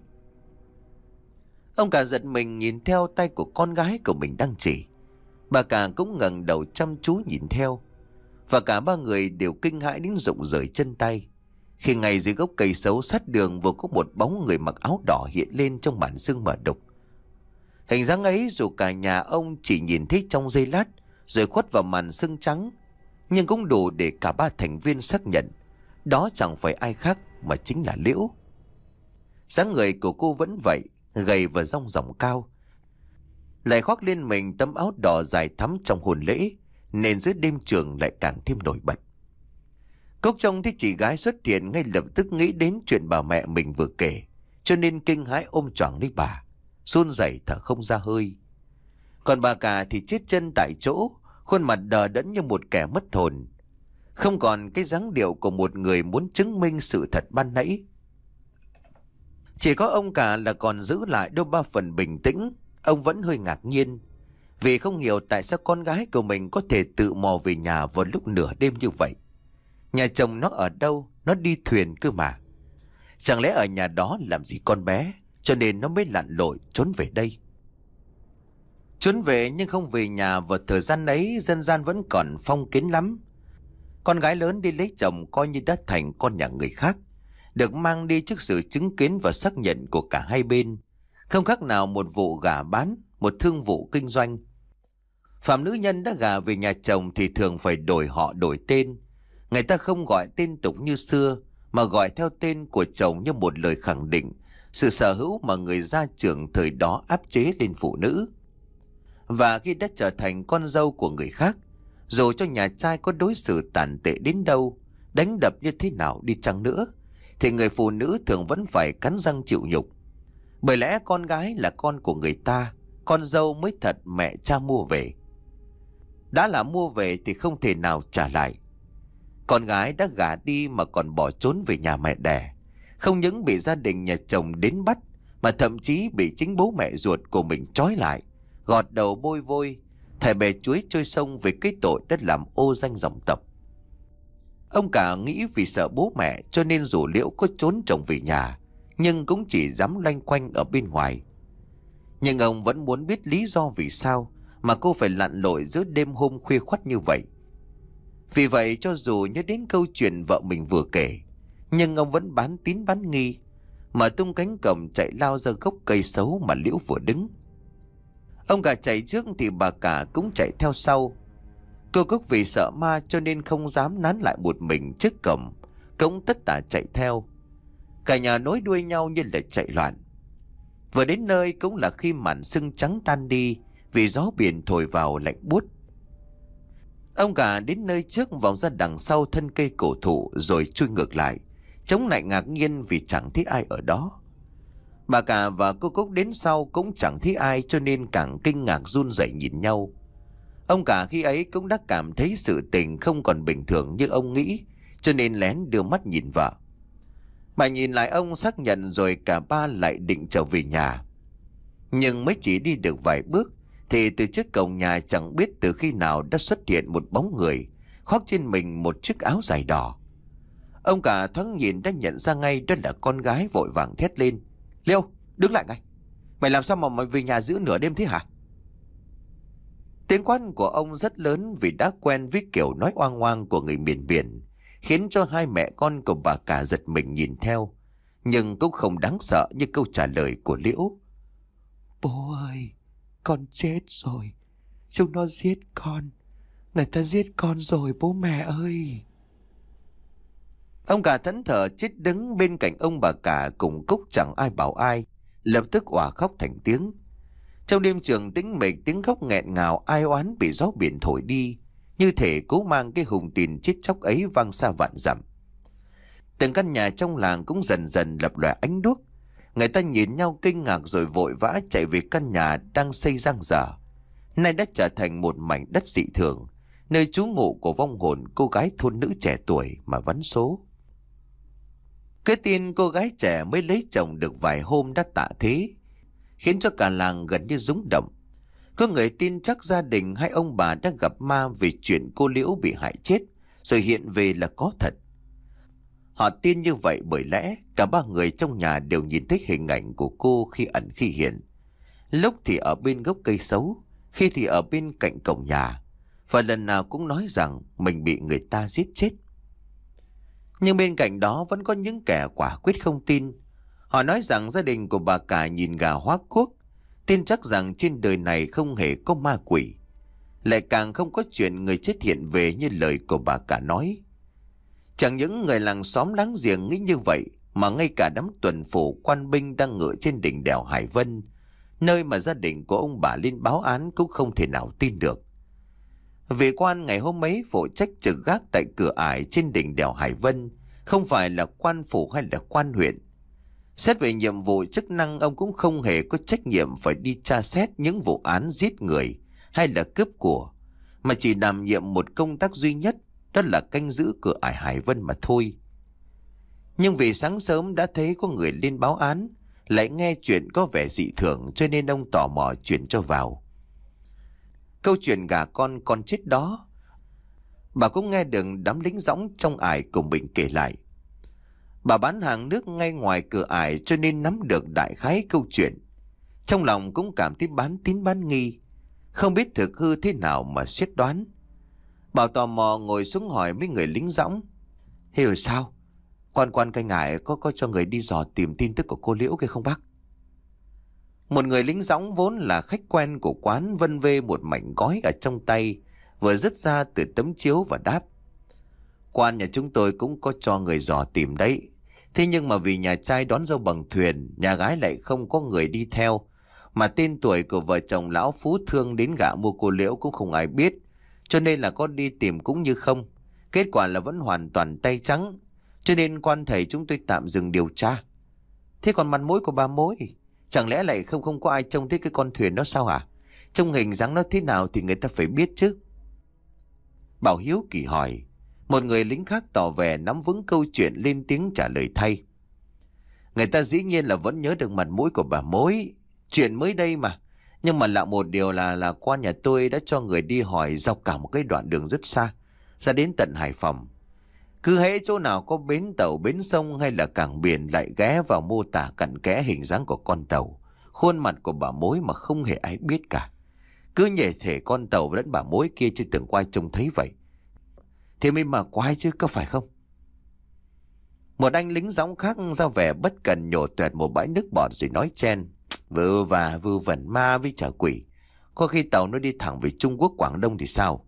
Ông cả giật mình nhìn theo tay của con gái của mình đang chỉ. Bà cả cũng ngẩng đầu chăm chú nhìn theo. Và cả ba người đều kinh hãi đến rụng rời chân tay, khi ngay dưới gốc cây xấu sát đường vừa có một bóng người mặc áo đỏ hiện lên trong màn sương mờ đục. Hình dáng ấy dù cả nhà ông chỉ nhìn thấy trong giây lát rồi khuất vào màn sương trắng, nhưng cũng đủ để cả ba thành viên xác nhận đó chẳng phải ai khác mà chính là Liễu. Dáng người của cô vẫn vậy, gầy và dong dỏng cao, lại khoác lên mình tấm áo đỏ dài thắm trong hôn lễ, nên giữa đêm trường lại càng thêm nổi bật. Cúc trông thấy chị gái xuất hiện ngay lập tức nghĩ đến chuyện bà mẹ mình vừa kể, cho nên kinh hãi ôm choàng lấy bà, run rẩy thở không ra hơi. Còn bà cả thì chết chân tại chỗ, khuôn mặt đờ đẫn như một kẻ mất hồn, không còn cái dáng điệu của một người muốn chứng minh sự thật ban nãy. Chỉ có ông cả là còn giữ lại đôi ba phần bình tĩnh. Ông vẫn hơi ngạc nhiên vì không hiểu tại sao con gái của mình có thể tự mò về nhà vào lúc nửa đêm như vậy. Nhà chồng nó ở đâu? Nó đi thuyền cơ mà. Chẳng lẽ ở nhà đó làm gì con bé, cho nên nó mới lặn lội trốn về đây? Trốn về nhưng không về nhà vào thời gian ấy, dân gian vẫn còn phong kiến lắm. Con gái lớn đi lấy chồng coi như đã thành con nhà người khác, được mang đi trước sự chứng kiến và xác nhận của cả hai bên, không khác nào một vụ gả bán, một thương vụ kinh doanh. Phạm nữ nhân đã gả về nhà chồng thì thường phải đổi họ đổi tên. Người ta không gọi tên tục như xưa, mà gọi theo tên của chồng như một lời khẳng định sự sở hữu mà người gia trưởng thời đó áp chế lên phụ nữ. Và khi đã trở thành con dâu của người khác, dù cho nhà trai có đối xử tàn tệ đến đâu, đánh đập như thế nào đi chăng nữa, thì người phụ nữ thường vẫn phải cắn răng chịu nhục. Bởi lẽ con gái là con của người ta, con dâu mới thật mẹ cha mua về. Đã là mua về thì không thể nào trả lại. Con gái đã gả đi mà còn bỏ trốn về nhà mẹ đẻ, không những bị gia đình nhà chồng đến bắt, mà thậm chí bị chính bố mẹ ruột của mình trói lại, gọt đầu bôi vôi, thảy bè chuối trôi sông về cái tội đất làm ô danh dòng tộc. Ông cả nghĩ vì sợ bố mẹ cho nên dù Liễu có trốn chồng về nhà, nhưng cũng chỉ dám loanh quanh ở bên ngoài. Nhưng ông vẫn muốn biết lý do vì sao mà cô phải lặn lội giữa đêm hôm khuya khoắt như vậy. Vì vậy cho dù nhớ đến câu chuyện vợ mình vừa kể, nhưng ông vẫn bán tín bán nghi, mở tung cánh cổng chạy lao ra gốc cây xấu mà Liễu vừa đứng. Ông cả chạy trước thì bà cả cũng chạy theo sau. Cô Cúc vì sợ ma cho nên không dám nán lại một mình trước cổng, cũng tất tả chạy theo. Cả nhà nối đuôi nhau như là chạy loạn. Vừa đến nơi cũng là khi màn sương trắng tan đi vì gió biển thổi vào lạnh buốt. Ông cả đến nơi trước vòng ra đằng sau thân cây cổ thụ rồi chui ngược lại, chống lại ngạc nhiên vì chẳng thấy ai ở đó. Bà cả và cô Cúc đến sau cũng chẳng thấy ai cho nên càng kinh ngạc run rẩy nhìn nhau. Ông cả khi ấy cũng đã cảm thấy sự tình không còn bình thường như ông nghĩ, cho nên lén đưa mắt nhìn vợ. Bà nhìn lại ông xác nhận rồi cả ba lại định trở về nhà. Nhưng mới chỉ đi được vài bước thì từ trước cổng nhà chẳng biết từ khi nào đã xuất hiện một bóng người, khoác trên mình một chiếc áo dài đỏ. Ông cả thoáng nhìn đã nhận ra ngay đó là con gái, vội vàng thét lên: Liêu, đứng lại ngay! Mày làm sao mà mày về nhà giữa nửa đêm thế hả? Tiếng quát của ông rất lớn vì đã quen với kiểu nói oang oang của người miền biển, khiến cho hai mẹ con của bà cả giật mình nhìn theo. Nhưng cũng không đáng sợ như câu trả lời của Liễu. Bố ơi, con chết rồi. Chúng nó giết con. Người ta giết con rồi bố mẹ ơi. Ông cả thẫn thờ chết đứng bên cạnh ông bà cả cùng Cúc, chẳng ai bảo ai, lập tức òa khóc thành tiếng. Trong đêm trường tĩnh mịch, tiếng khóc nghẹn ngào ai oán bị gió biển thổi đi, như thể cố mang cái hùng tin chết chóc ấy vang xa vạn dặm. Từng căn nhà trong làng cũng dần dần lập lòe ánh đuốc. Người ta nhìn nhau kinh ngạc rồi vội vã chạy về căn nhà đang xây dang dở, nay đã trở thành một mảnh đất dị thường, nơi trú ngụ của vong hồn cô gái thôn nữ trẻ tuổi mà vắn số. Cái tin cô gái trẻ mới lấy chồng được vài hôm đã tạ thế, khiến cho cả làng gần như rúng động. Có người tin chắc gia đình hai ông bà đã gặp ma vì chuyện cô Liễu bị hại chết rồi hiện về là có thật. Họ tin như vậy bởi lẽ cả ba người trong nhà đều nhìn thấy hình ảnh của cô khi ẩn khi hiện. Lúc thì ở bên gốc cây sấu, khi thì ở bên cạnh cổng nhà, và lần nào cũng nói rằng mình bị người ta giết chết. Nhưng bên cạnh đó vẫn có những kẻ quả quyết không tin. Họ nói rằng gia đình của bà cả nhìn gà hóa cuốc, tin chắc rằng trên đời này không hề có ma quỷ, lại càng không có chuyện người chết hiện về như lời của bà cả nói. Chẳng những người làng xóm láng giềng nghĩ như vậy, mà ngay cả đám tuần phủ quan binh đang ngựa trên đỉnh đèo Hải Vân, nơi mà gia đình của ông bà lên báo án, cũng không thể nào tin được. Vị quan ngày hôm ấy phụ trách trực gác tại cửa ải trên đỉnh đèo Hải Vân không phải là quan phủ hay là quan huyện. Xét về nhiệm vụ chức năng, ông cũng không hề có trách nhiệm phải đi tra xét những vụ án giết người hay là cướp của, mà chỉ đảm nhiệm một công tác duy nhất, đó là canh giữ cửa ải Hải Vân mà thôi. Nhưng vì sáng sớm đã thấy có người lên báo án, lại nghe chuyện có vẻ dị thường, cho nên ông tò mò chuyển cho vào. Câu chuyện gà con con chết đó, bà cũng nghe được đám lính dõng trong ải cùng mình kể lại. Bà bán hàng nước ngay ngoài cửa ải cho nên nắm được đại khái câu chuyện. Trong lòng cũng cảm thấy bán tín bán nghi, không biết thực hư thế nào mà xét đoán. Bảo tò mò ngồi xuống hỏi mấy người lính dõng: Hiểu sao? Quan quan canh ải có có cho người đi dò tìm tin tức của cô Liễu kia không bác? Một người lính dõng vốn là khách quen của quán vân vê một mảnh gói ở trong tay, vừa dứt ra từ tấm chiếu và đáp: Quan nhà chúng tôi cũng có cho người dò tìm đấy. Thế nhưng mà vì nhà trai đón dâu bằng thuyền, nhà gái lại không có người đi theo, mà tên tuổi của vợ chồng lão Phú Thương đến gạ mua cô Liễu cũng không ai biết, cho nên là có đi tìm cũng như không. Kết quả là vẫn hoàn toàn tay trắng, cho nên quan thầy chúng tôi tạm dừng điều tra. Thế còn mặt mũi của bà mối, chẳng lẽ lại không không có ai trông thấy cái con thuyền đó sao hả? Trông hình dáng nó thế nào thì người ta phải biết chứ. Bảo hiếu kỳ hỏi. Một người lính khác tỏ vẻ nắm vững câu chuyện lên tiếng trả lời thay. Người ta dĩ nhiên là vẫn nhớ được mặt mũi của bà mối, chuyện mới đây mà. Nhưng mà lạ một điều là là quan nhà tôi đã cho người đi hỏi dọc cả một cái đoạn đường rất xa, ra đến tận Hải Phòng. Cứ hễ chỗ nào có bến tàu, bến sông hay là cảng biển lại ghé vào mô tả cặn kẽ hình dáng của con tàu, khuôn mặt của bà mối mà không hề ai biết cả. Cứ nhảy thể con tàu lẫn bà mối kia chưa từng qua trông thấy vậy. Thế mới mà quái chứ có phải không? Một anh lính dõng khác ra vẻ bất cần nhổ toẹt một bãi nước bọt rồi nói chen: Vư và vư vẩn ma với chả quỷ. Có khi tàu nó đi thẳng về Trung Quốc, Quảng Đông thì sao?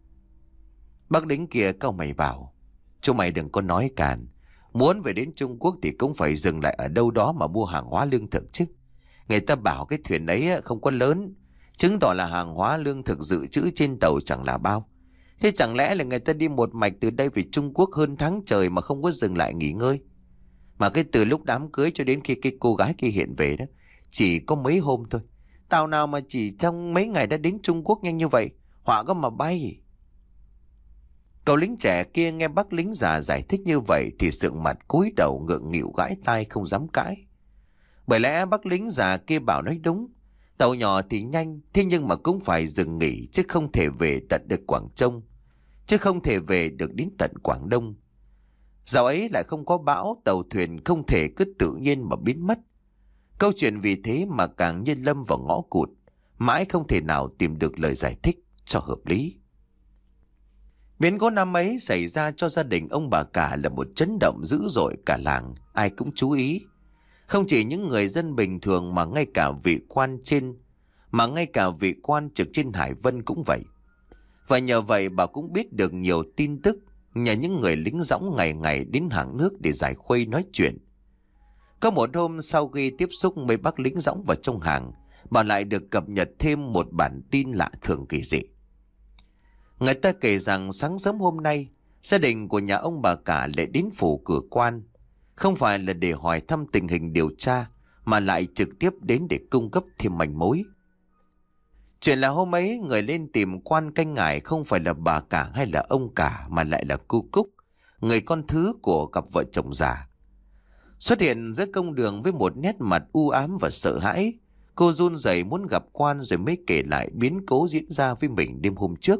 Bác lính kia cau mày bảo: Chú mày đừng có nói càn. Muốn về đến Trung Quốc thì cũng phải dừng lại ở đâu đó mà mua hàng hóa lương thực chứ. Người ta bảo cái thuyền ấy không có lớn, chứng tỏ là hàng hóa lương thực dự trữ trên tàu chẳng là bao. Thế chẳng lẽ là người ta đi một mạch từ đây về Trung Quốc hơn tháng trời mà không có dừng lại nghỉ ngơi? Mà cái từ lúc đám cưới cho đến khi cái cô gái kia hiện về đó, chỉ có mấy hôm thôi. Tàu nào mà chỉ trong mấy ngày đã đến Trung Quốc nhanh như vậy? họa có mà bay. Cậu lính trẻ kia nghe bác lính già giải thích như vậy thì sượng mặt cúi đầu ngượng nghịu gãi tai không dám cãi. Bởi lẽ bác lính già kia bảo nói đúng. Tàu nhỏ thì nhanh, thế nhưng mà cũng phải dừng nghỉ chứ không thể về tận được Quảng Châu, chứ không thể về được đến tận Quảng Đông. Dạo ấy lại không có bão, tàu thuyền không thể cứ tự nhiên mà biến mất. Câu chuyện vì thế mà càng như lâm vào ngõ cụt, mãi không thể nào tìm được lời giải thích cho hợp lý. Biến cố năm ấy xảy ra cho gia đình ông bà cả là một chấn động dữ dội cả làng, ai cũng chú ý. Không chỉ những người dân bình thường mà ngay cả vị quan trên, mà ngay cả vị quan trực trên Hải Vân cũng vậy. Và nhờ vậy bà cũng biết được nhiều tin tức, nhờ những người lính dõng ngày ngày đến hàng nước để giải khuây nói chuyện. Có một hôm sau khi tiếp xúc với bác lính dõng vào trong hàng, bà lại được cập nhật thêm một bản tin lạ thường kỳ dị. Người ta kể rằng sáng sớm hôm nay, gia đình của nhà ông bà cả lại đến phủ cửa quan. Không phải là để hỏi thăm tình hình điều tra, mà lại trực tiếp đến để cung cấp thêm manh mối. Chuyện là hôm ấy người lên tìm quan canh ngải không phải là bà cả hay là ông cả, mà lại là cô Cúc, người con thứ của cặp vợ chồng già. Xuất hiện giữa công đường với một nét mặt u ám và sợ hãi, cô run rẩy muốn gặp quan rồi mới kể lại biến cố diễn ra với mình đêm hôm trước.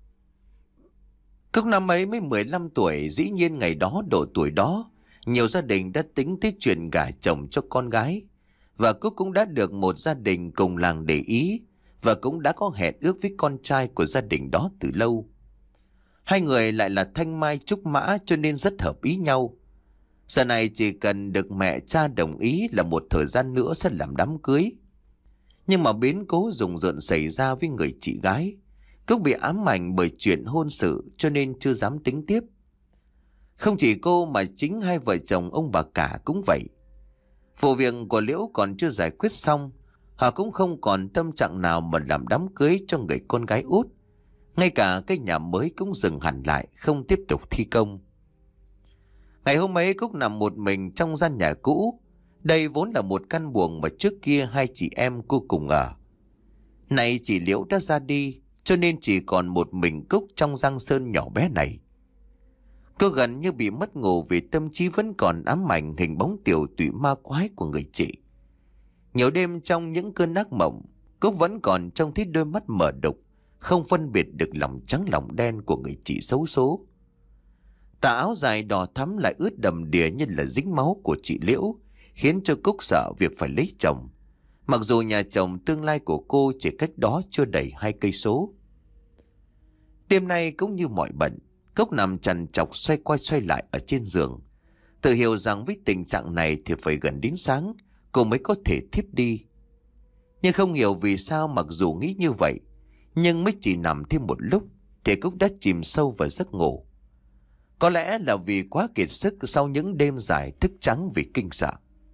Cúc năm ấy mới mười lăm tuổi, dĩ nhiên ngày đó độ tuổi đó, nhiều gia đình đã tính tới chuyện gả chồng cho con gái. Và Cúc cũng đã được một gia đình cùng làng để ý, và cũng đã có hẹn ước với con trai của gia đình đó từ lâu. Hai người lại là thanh mai trúc mã cho nên rất hợp ý nhau. Giờ này chỉ cần được mẹ cha đồng ý là một thời gian nữa sẽ làm đám cưới. Nhưng mà biến cố rùng rợn xảy ra với người chị gái. Cúc bị ám ảnh bởi chuyện hôn sự cho nên chưa dám tính tiếp. Không chỉ cô mà chính hai vợ chồng ông bà cả cũng vậy. Vụ việc của Liễu còn chưa giải quyết xong, họ cũng không còn tâm trạng nào mà làm đám cưới cho người con gái út. Ngay cả cái nhà mới cũng dừng hẳn lại, không tiếp tục thi công. Ngày hôm ấy Cúc nằm một mình trong gian nhà cũ. Đây vốn là một căn buồng mà trước kia hai chị em cô cùng ở. Nay chị Liễu đã ra đi, cho nên chỉ còn một mình Cúc trong giang sơn nhỏ bé này. Cô gần như bị mất ngủ vì tâm trí vẫn còn ám ảnh hình bóng tiểu tụy ma quái của người chị. Nhiều đêm trong những cơn ác mộng, Cúc vẫn còn trông thấy đôi mắt mở đục, không phân biệt được lòng trắng lòng đen của người chị xấu số. Tà áo dài đỏ thắm lại ướt đầm đìa như là dính máu của chị Liễu, khiến cho Cúc sợ việc phải lấy chồng. Mặc dù nhà chồng tương lai của cô chỉ cách đó chưa đầy hai cây số. Đêm nay cũng như mọi bận, Cúc nằm trằn trọc xoay qua xoay lại ở trên giường. Tự hiểu rằng với tình trạng này thì phải gần đến sáng cô mới có thể thiếp đi. Nhưng không hiểu vì sao mặc dù nghĩ như vậy, nhưng mới chỉ nằm thêm một lúc thì Cúc đã chìm sâu vào giấc ngủ. Có lẽ là vì quá kiệt sức sau những đêm dài thức trắng vì kinh sợ.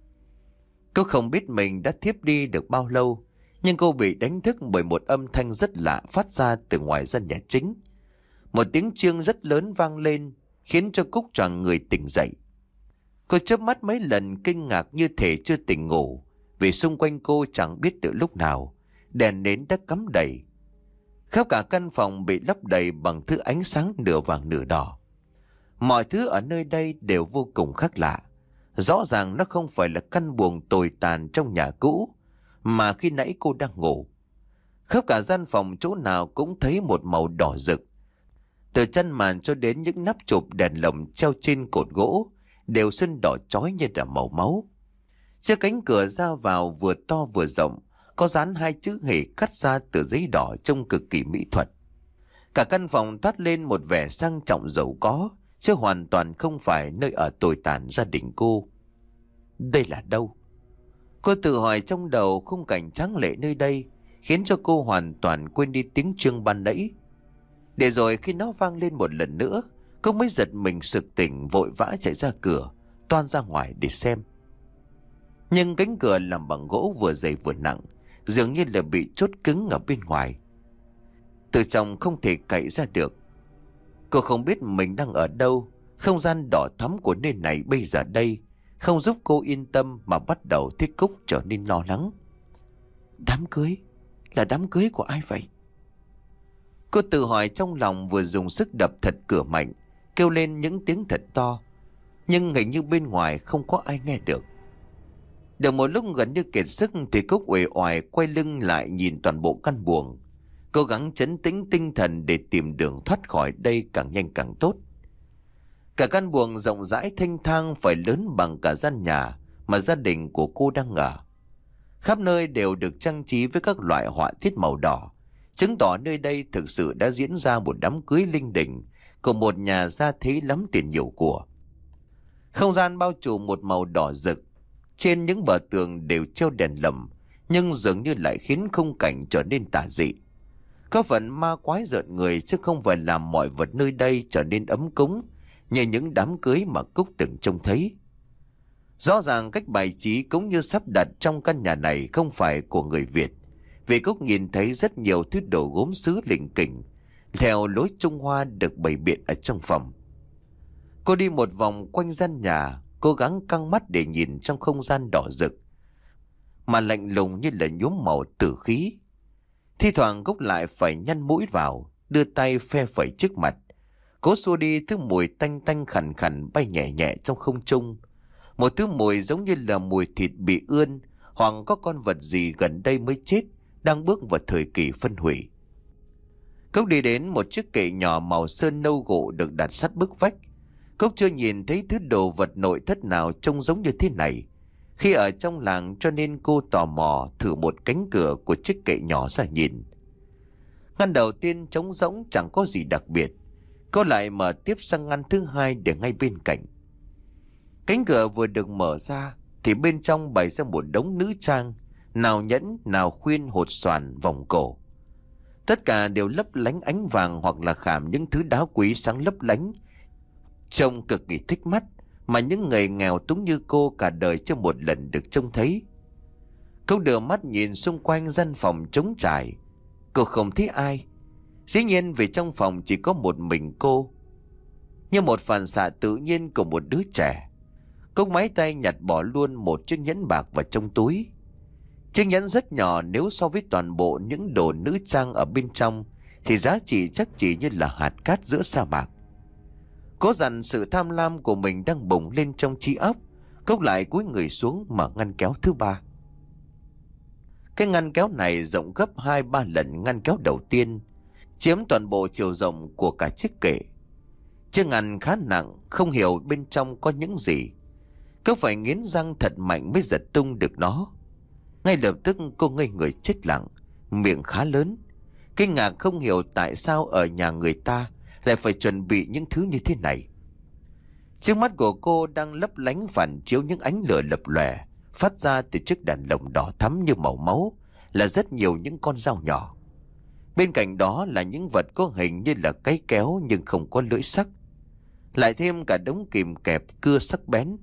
Cô không biết mình đã thiếp đi được bao lâu, nhưng cô bị đánh thức bởi một âm thanh rất lạ phát ra từ ngoài gian nhà chính. Một tiếng chuông rất lớn vang lên, khiến cho Cúc choàng người tỉnh dậy. Cô chớp mắt mấy lần kinh ngạc như thể chưa tỉnh ngủ, vì xung quanh cô chẳng biết từ lúc nào đèn nến đã cắm đầy. Khắp cả căn phòng bị lấp đầy bằng thứ ánh sáng nửa vàng nửa đỏ. Mọi thứ ở nơi đây đều vô cùng khác lạ. Rõ ràng nó không phải là căn buồng tồi tàn trong nhà cũ mà khi nãy cô đang ngủ. Khắp cả gian phòng chỗ nào cũng thấy một màu đỏ rực. Từ chân màn cho đến những nắp chụp đèn lồng treo trên cột gỗ đều sơn đỏ chói như là màu máu. Trước cánh cửa ra vào vừa to vừa rộng có dán hai chữ hề cắt ra từ giấy đỏ trông cực kỳ mỹ thuật. Cả căn phòng toát lên một vẻ sang trọng giàu có, chứ hoàn toàn không phải nơi ở tồi tàn gia đình cô. Đây là đâu? Cô tự hỏi trong đầu. Khung cảnh tráng lệ nơi đây khiến cho cô hoàn toàn quên đi tiếng chuông ban nãy. Để rồi khi nó vang lên một lần nữa, cô mới giật mình sực tỉnh, vội vã chạy ra cửa, toan ra ngoài để xem. Nhưng cánh cửa làm bằng gỗ vừa dày vừa nặng, dường như là bị chốt cứng ở bên ngoài. Từ trong không thể cậy ra được. Cô không biết mình đang ở đâu. Không gian đỏ thắm của nơi này bây giờ đây không giúp cô yên tâm, mà bắt đầu thấy Cúc trở nên lo lắng. Đám cưới? Là đám cưới của ai vậy? Cô tự hỏi trong lòng, vừa dùng sức đập thật cửa mạnh, kêu lên những tiếng thật to, nhưng hình như bên ngoài không có ai nghe được. Được một lúc gần như kiệt sức thì Cúc uể oải quay lưng lại nhìn toàn bộ căn buồng, cố gắng trấn tĩnh tinh thần để tìm đường thoát khỏi đây càng nhanh càng tốt. Cả căn buồng rộng rãi thênh thang, phải lớn bằng cả gian nhà mà gia đình của cô đang ở. Khắp nơi đều được trang trí với các loại họa tiết màu đỏ, chứng tỏ nơi đây thực sự đã diễn ra một đám cưới linh đình của một nhà gia thế lắm tiền nhiều của. Không gian bao trùm một màu đỏ rực, trên những bờ tường đều treo đèn lồng, nhưng dường như lại khiến khung cảnh trở nên tà dị. Có phần ma quái rợn người, chứ không phải làm mọi vật nơi đây trở nên ấm cúng như những đám cưới mà Cúc từng trông thấy. Rõ ràng cách bài trí cũng như sắp đặt trong căn nhà này không phải của người Việt, vì Cúc nhìn thấy rất nhiều thứ đồ gốm sứ lỉnh kỉnh theo lối Trung Hoa được bày biện ở trong phòng. Cô đi một vòng quanh gian nhà, cố gắng căng mắt để nhìn trong không gian đỏ rực mà lạnh lùng như là nhuốm màu tử khí. Thi thoảng Cúc lại phải nhăn mũi vào, đưa tay phe phẩy trước mặt, cố xua đi thứ mùi tanh tanh khằn khằn bay nhẹ nhẹ trong không trung. Một thứ mùi giống như là mùi thịt bị ươn, hoặc có con vật gì gần đây mới chết đang bước vào thời kỳ phân hủy. Cúc đi đến một chiếc kệ nhỏ màu sơn nâu gỗ được đặt sát bức vách. Cúc chưa nhìn thấy thứ đồ vật nội thất nào trông giống như thế này khi ở trong làng, cho nên cô tò mò thử một cánh cửa của chiếc kệ nhỏ ra nhìn. Ngăn đầu tiên trống rỗng, chẳng có gì đặc biệt. Cô lại mở tiếp sang ngăn thứ hai để ngay bên cạnh. Cánh cửa vừa được mở ra thì bên trong bày ra một đống nữ trang, nào nhẫn, nào khuyên, hột xoàn, vòng cổ. Tất cả đều lấp lánh ánh vàng hoặc là khảm những thứ đá quý sáng lấp lánh, trông cực kỳ thích mắt, mà những người nghèo túng như cô cả đời chưa một lần được trông thấy. Cô đưa mắt nhìn xung quanh gian phòng trống trải. Cô không thấy ai. Dĩ nhiên vì trong phòng chỉ có một mình cô. Như một phản xạ tự nhiên của một đứa trẻ, cô máy tay nhặt bỏ luôn một chiếc nhẫn bạc vào trong túi. Chiếc nhẫn rất nhỏ, nếu so với toàn bộ những đồ nữ trang ở bên trong thì giá trị chắc chỉ như là hạt cát giữa sa mạc. Cố dằn sự tham lam của mình đang bùng lên trong trí óc, Cúc lại cúi người xuống mở ngăn kéo thứ ba. Cái ngăn kéo này rộng gấp hai ba lần ngăn kéo đầu tiên, chiếm toàn bộ chiều rộng của cả chiếc kệ. Chiếc ngăn khá nặng, không hiểu bên trong có những gì. Cô phải nghiến răng thật mạnh mới giật tung được nó. Ngay lập tức cô ngây người chết lặng, miệng khá lớn, kinh ngạc không hiểu tại sao ở nhà người ta lại phải chuẩn bị những thứ như thế này. Trước mắt của cô đang lấp lánh phản chiếu những ánh lửa lập lòe phát ra từ chiếc đèn lồng đỏ thắm như màu máu, là rất nhiều những con dao nhỏ. Bên cạnh đó là những vật có hình như là cái kéo nhưng không có lưỡi sắc, lại thêm cả đống kìm kẹp cưa sắc bén.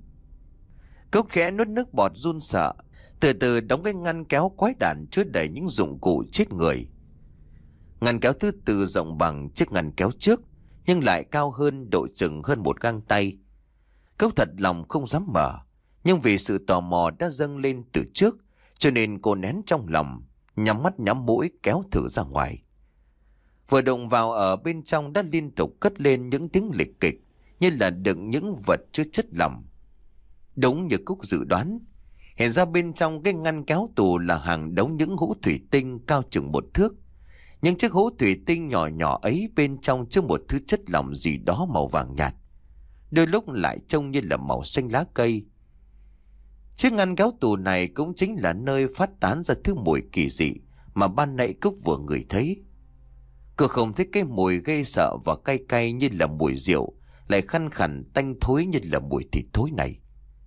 Cúc khẽ nuốt nước bọt run sợ, từ từ đóng cái ngăn kéo quái đản chứa đầy những dụng cụ chết người. Ngăn kéo thứ tư rộng bằng chiếc ngăn kéo trước, nhưng lại cao hơn, độ chừng hơn một gang tay. Cúc thật lòng không dám mở, nhưng vì sự tò mò đã dâng lên từ trước, cho nên cô nén trong lòng, nhắm mắt nhắm mũi kéo thử ra ngoài. Vừa đụng vào, ở bên trong đã liên tục cất lên những tiếng lịch kịch, như là đựng những vật chứa chất lỏng. Đúng như Cúc dự đoán, hiện ra bên trong cái ngăn kéo tủ là hàng đống những hũ thủy tinh cao chừng một thước. Những chiếc hũ thủy tinh nhỏ nhỏ ấy bên trong chứa một thứ chất lỏng gì đó màu vàng nhạt, đôi lúc lại trông như là màu xanh lá cây. Chiếc ngăn kéo tủ này cũng chính là nơi phát tán ra thứ mùi kỳ dị mà ban nãy Cúc vừa ngửi thấy. Cô không thích cái mùi gây sợ và cay cay như là mùi rượu, lại khăn khẳn tanh thối như là mùi thịt thối này.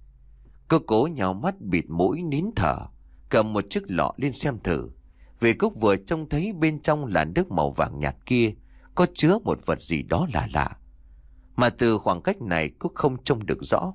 Cô cố nhào mắt bịt mũi nín thở, cầm một chiếc lọ lên xem thử, vì Cúc vừa trông thấy bên trong là nước màu vàng nhạt kia có chứa một vật gì đó lạ lạ, mà từ khoảng cách này Cúc không trông được rõ.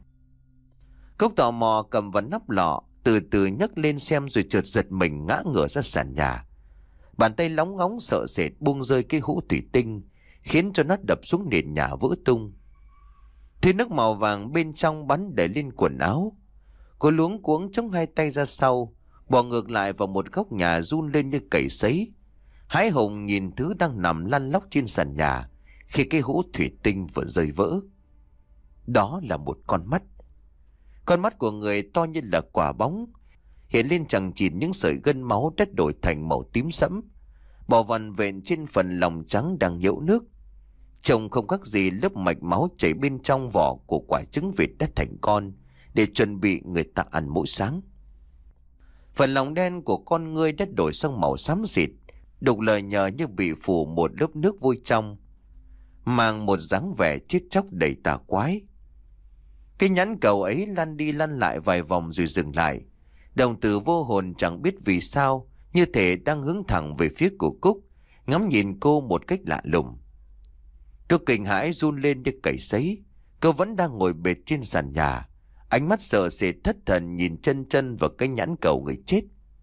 Cúc tò mò cầm vào nắp lọ, từ từ nhấc lên xem, rồi chợt giật mình ngã ngửa ra sàn nhà. Bàn tay lóng ngóng sợ sệt buông rơi cái hũ thủy tinh, khiến cho nó đập xuống nền nhà vỡ tung. Thứ nước màu vàng bên trong bắn đầy lên quần áo. Cô luống cuống chống hai tay ra sau, bò ngược lại vào một góc nhà run lên như cầy sấy. hái hùng nhìn thứ đang nằm lăn lóc trên sàn nhà khi cái hũ thủy tinh vừa rơi vỡ. Đó là một con mắt. Con mắt của người to như là quả bóng, hiện lên chằng chịt những sợi gân máu đã đổi thành màu tím sẫm, bò vằn vện trên phần lòng trắng đang nhễu nước. Trông không khác gì lớp mạch máu chảy bên trong vỏ của quả trứng vịt đã thành con, để chuẩn bị người ta ăn mỗi sáng. Phần lòng đen của con ngươi đã đổi sang màu xám xịt, đục lờ nhờ như bị phủ một lớp nước vôi trong, mang một dáng vẻ chết chóc đầy tà quái. Cái nhãn cầu ấy lăn đi lăn lại vài vòng rồi dừng lại. Đồng tử vô hồn chẳng biết vì sao, như thể đang hướng thẳng về phía của Cúc, ngắm nhìn cô một cách lạ lùng. Cô kinh hãi run lên như cầy sấy. Cô vẫn đang ngồi bệt trên sàn nhà, ánh mắt sợ sệt thất thần nhìn chân chân vào cái nhãn cầu người chết.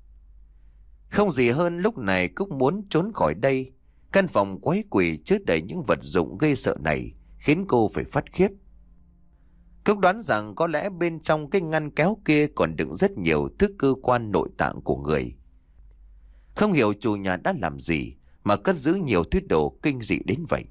Không gì hơn lúc này Cúc muốn trốn khỏi đây. Căn phòng quái quỷ chứa đầy những vật dụng gây sợ này khiến cô phải phát khiếp. Cúc đoán rằng có lẽ bên trong cái ngăn kéo kia còn đựng rất nhiều thứ cơ quan nội tạng của người. Không hiểu chủ nhà đã làm gì mà cất giữ nhiều thứ đồ kinh dị đến vậy.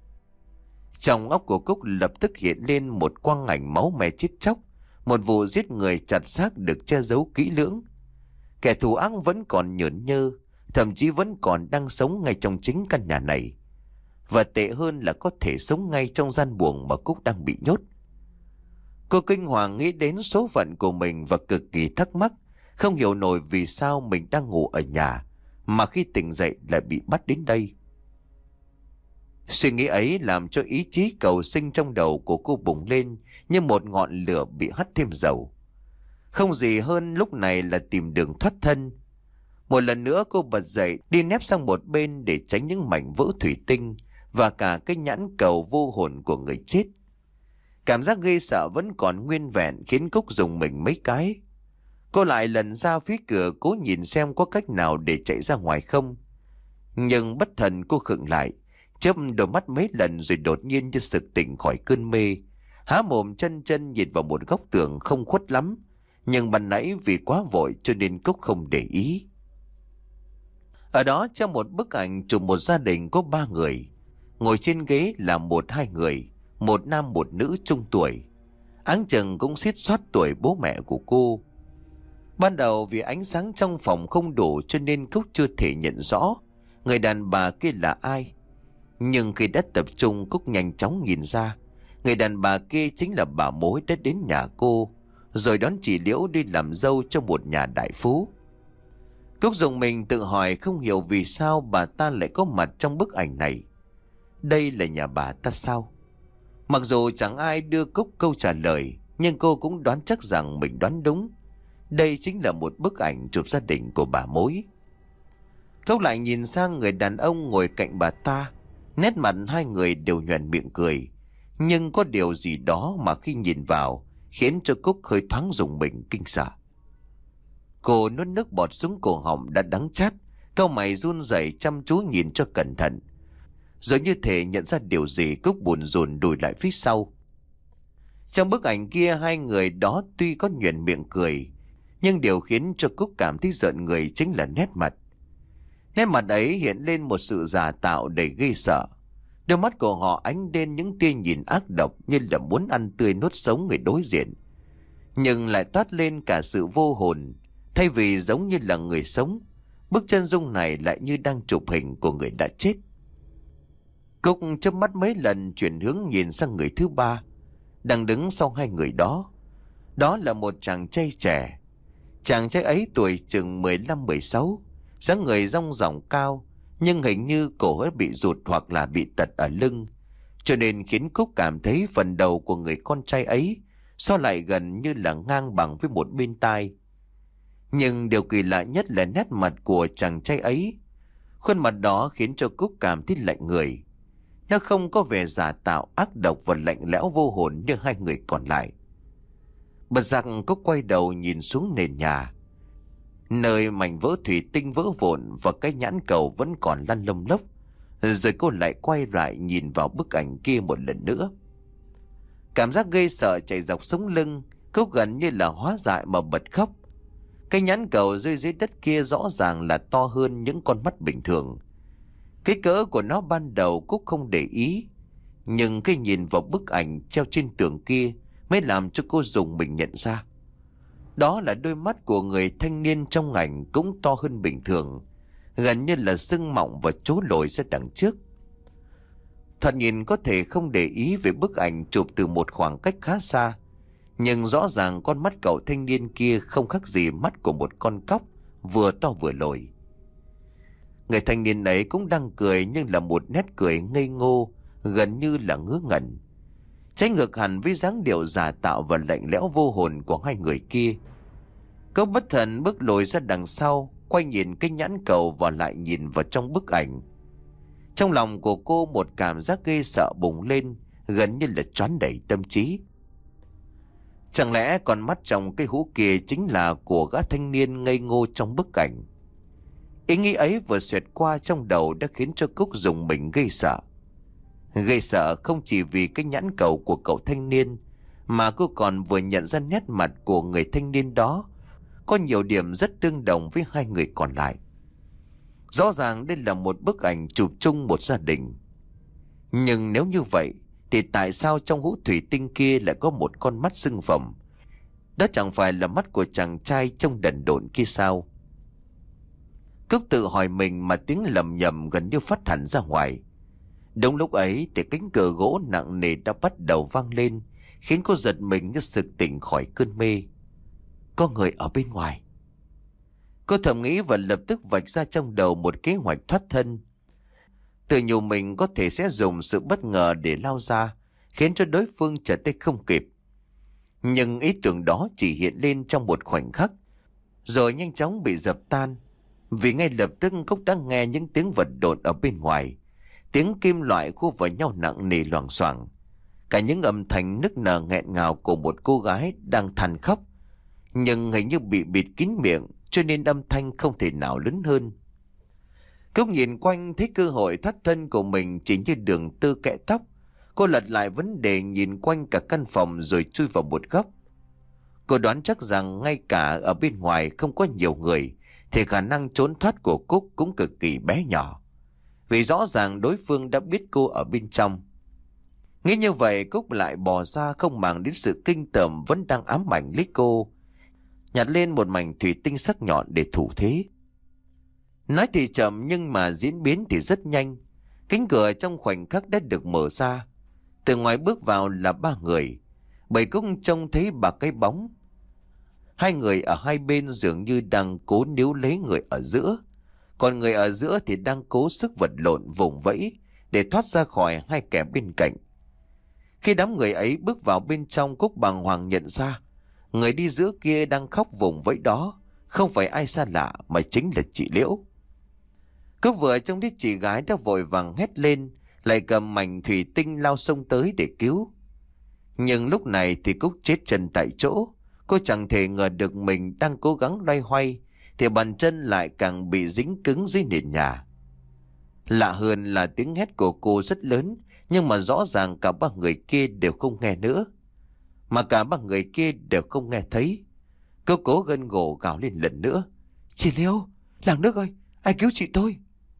Trong óc của Cúc lập tức hiện lên một quang ảnh máu me chết chóc, một vụ giết người chặt xác được che giấu kỹ lưỡng. Kẻ thù ác vẫn còn nhởn nhơ, thậm chí vẫn còn đang sống ngay trong chính căn nhà này. Và tệ hơn là có thể sống ngay trong gian buồng mà Cúc đang bị nhốt. Cô kinh hoàng nghĩ đến số phận của mình và cực kỳ thắc mắc, không hiểu nổi vì sao mình đang ngủ ở nhà, mà khi tỉnh dậy lại bị bắt đến đây. Suy nghĩ ấy làm cho ý chí cầu sinh trong đầu của cô bùng lên như một ngọn lửa bị hắt thêm dầu. Không gì hơn lúc này là tìm đường thoát thân. Một lần nữa cô bật dậy đi nép sang một bên để tránh những mảnh vỡ thủy tinh và cả cái nhãn cầu vô hồn của người chết. Cảm giác ghê sợ vẫn còn nguyên vẹn khiến Cúc dùng mình mấy cái. Cô lại lần ra phía cửa cố nhìn xem có cách nào để chạy ra ngoài không. Nhưng bất thần cô khựng lại, chớp đôi mắt mấy lần rồi đột nhiên như sực tỉnh khỏi cơn mê, há mồm chân chân nhìn vào một góc tường không khuất lắm, nhưng ban nãy vì quá vội cho nên Cúc không để ý. Ở đó trong một bức ảnh chụp một gia đình có ba người, ngồi trên ghế là một hai người, một nam một nữ trung tuổi, áng chừng cũng xít xoát tuổi bố mẹ của cô. Ban đầu vì ánh sáng trong phòng không đủ cho nên Cúc chưa thể nhận rõ người đàn bà kia là ai. Nhưng khi đã tập trung, Cúc nhanh chóng nhìn ra người đàn bà kia chính là bà mối đã đến nhà cô, rồi đón chị Liễu đi làm dâu cho một nhà đại phú. Cúc dùng mình tự hỏi không hiểu vì sao bà ta lại có mặt trong bức ảnh này. Đây là nhà bà ta sao? Mặc dù chẳng ai đưa Cúc câu trả lời, nhưng cô cũng đoán chắc rằng mình đoán đúng. Đây chính là một bức ảnh chụp gia đình của bà mối. Cúc lại nhìn sang người đàn ông ngồi cạnh bà ta. Nét mặt hai người đều nhoẻn miệng cười, nhưng có điều gì đó mà khi nhìn vào khiến cho Cúc hơi thoáng rùng mình kinh sợ. Cô nuốt nước bọt xuống cổ họng đã đắng chát, cau mày run rẩy chăm chú nhìn cho cẩn thận. Rồi như thể nhận ra điều gì, Cúc buồn rùn lùi lại phía sau. Trong bức ảnh kia hai người đó tuy có nhoẻn miệng cười, nhưng điều khiến cho Cúc cảm thấy rợn người chính là nét mặt. Nét mặt ấy hiện lên một sự giả tạo đầy ghê sợ. Đôi mắt của họ ánh lên những tia nhìn ác độc như là muốn ăn tươi nuốt sống người đối diện, nhưng lại toát lên cả sự vô hồn. Thay vì giống như là người sống, bức chân dung này lại như đang chụp hình của người đã chết. Cúc chớp mắt mấy lần chuyển hướng nhìn sang người thứ ba đang đứng sau hai người đó. Đó là một chàng trai trẻ. Chàng trai ấy tuổi chừng mười lăm mười sáu, dáng người rong ròng cao, nhưng hình như cổ ấy bị rụt hoặc là bị tật ở lưng, cho nên khiến Cúc cảm thấy phần đầu của người con trai ấy so lại gần như là ngang bằng với một bên tai. Nhưng điều kỳ lạ nhất là nét mặt của chàng trai ấy. Khuôn mặt đó khiến cho Cúc cảm thấy lạnh người. Nó không có vẻ giả tạo ác độc và lạnh lẽo vô hồn như hai người còn lại. Bật giặc Cúc quay đầu nhìn xuống nền nhà, nơi mảnh vỡ thủy tinh vỡ vụn và cái nhãn cầu vẫn còn lăn lông lốc. Rồi cô lại quay lại nhìn vào bức ảnh kia một lần nữa. Cảm giác ghê sợ chạy dọc sống lưng, Cúc gần như là hóa dại mà bật khóc. Cái nhãn cầu rơi dưới đất kia rõ ràng là to hơn những con mắt bình thường, Cái cỡ của nó ban đầu Cúc không để ý, nhưng cái nhìn vào bức ảnh treo trên tường kia mới làm cho cô rùng mình nhận ra. Đó là đôi mắt của người thanh niên trong ảnh, cũng to hơn bình thường, gần như là sưng mọng và trố lồi ra đằng trước. Thoạt nhìn có thể không để ý về bức ảnh chụp từ một khoảng cách khá xa, nhưng rõ ràng con mắt cậu thanh niên kia không khác gì mắt của một con cóc, vừa to vừa lồi. Người thanh niên ấy cũng đang cười, nhưng là một nét cười ngây ngô, gần như là ngớ ngẩn, trái ngược hẳn với dáng điệu giả tạo và lạnh lẽo vô hồn của hai người kia. Cậu bất thần bước lùi ra đằng sau, quay nhìn cái nhãn cầu và lại nhìn vào trong bức ảnh. Trong lòng của cô một cảm giác ghê sợ bùng lên, gần như là choán đầy tâm trí. Chẳng lẽ con mắt trong cái hũ kia chính là của gã thanh niên ngây ngô trong bức ảnh? Ý nghĩ ấy vừa xẹt qua trong đầu đã khiến cho Cúc rùng mình gây sợ. Gây sợ không chỉ vì cái nhãn cầu của cậu thanh niên, mà cô còn vừa nhận ra nét mặt của người thanh niên đó có nhiều điểm rất tương đồng với hai người còn lại. Rõ ràng đây là một bức ảnh chụp chung một gia đình. Nhưng nếu như vậy thì tại sao trong hũ thủy tinh kia lại có một con mắt sưng phồng? Đó chẳng phải là mắt của chàng trai trông đần độn kia sao? Cúc tự hỏi mình mà tiếng lầm nhầm gần như phát hẳn ra ngoài. Đúng lúc ấy thì cánh cửa gỗ nặng nề đã bắt đầu vang lên, khiến cô giật mình như sực tỉnh khỏi cơn mê. Có người ở bên ngoài. Cô thầm nghĩ và lập tức vạch ra trong đầu một kế hoạch thoát thân. Tự nhủ mình có thể sẽ dùng sự bất ngờ để lao ra, khiến cho đối phương trở tay không kịp. Nhưng ý tưởng đó chỉ hiện lên trong một khoảnh khắc, rồi nhanh chóng bị dập tan. Vì ngay lập tức Cúc đã nghe những tiếng vật lộn ở bên ngoài, tiếng kim loại khu vào nhau nặng nề loảng xoảng, cả những âm thanh nức nở nghẹn ngào của một cô gái đang than khóc, nhưng hình như bị bịt kín miệng, cho nên âm thanh không thể nào lớn hơn. Cúc nhìn quanh thấy cơ hội thoát thân của mình chỉ như đường tơ kẽ tóc. Cô lật lại vấn đề, nhìn quanh cả căn phòng rồi chui vào một góc. Cô đoán chắc rằng ngay cả ở bên ngoài không có nhiều người thì khả năng trốn thoát của Cúc cũng cực kỳ bé nhỏ, vì rõ ràng đối phương đã biết cô ở bên trong. Nghĩ như vậy, Cúc lại bò ra, không màng đến sự kinh tởm vẫn đang ám ảnh lấy cô, nhặt lên một mảnh thủy tinh sắc nhọn để thủ thế. Nói thì chậm nhưng mà diễn biến thì rất nhanh. Cánh cửa trong khoảnh khắc đã được mở ra. Từ ngoài bước vào là ba người, bởi Cúc trông thấy ba cái bóng. Hai người ở hai bên dường như đang cố níu lấy người ở giữa, còn người ở giữa thì đang cố sức vật lộn vùng vẫy để thoát ra khỏi hai kẻ bên cạnh. Khi đám người ấy bước vào bên trong, Cúc bàng hoàng nhận ra người đi giữa kia đang khóc vùng vẫy đó không phải ai xa lạ mà chính là chị Liễu. Cúc vừa trông thấy chị gái đã vội vàng hét lên, lại cầm mảnh thủy tinh lao xông tới để cứu. Nhưng lúc này thì Cúc chết chân tại chỗ. Cô chẳng thể ngờ được mình đang cố gắng loay hoay thì bàn chân lại càng bị dính cứng dưới nền nhà. Lạ hơn là tiếng hét của cô rất lớn, nhưng mà rõ ràng cả ba người kia đều không nghe nữa, mà cả ba người kia đều không nghe thấy. Cô cố gân gổ gào lên lần nữa: Chị Liễu, làng nước ơi, ai cứu chị tôi?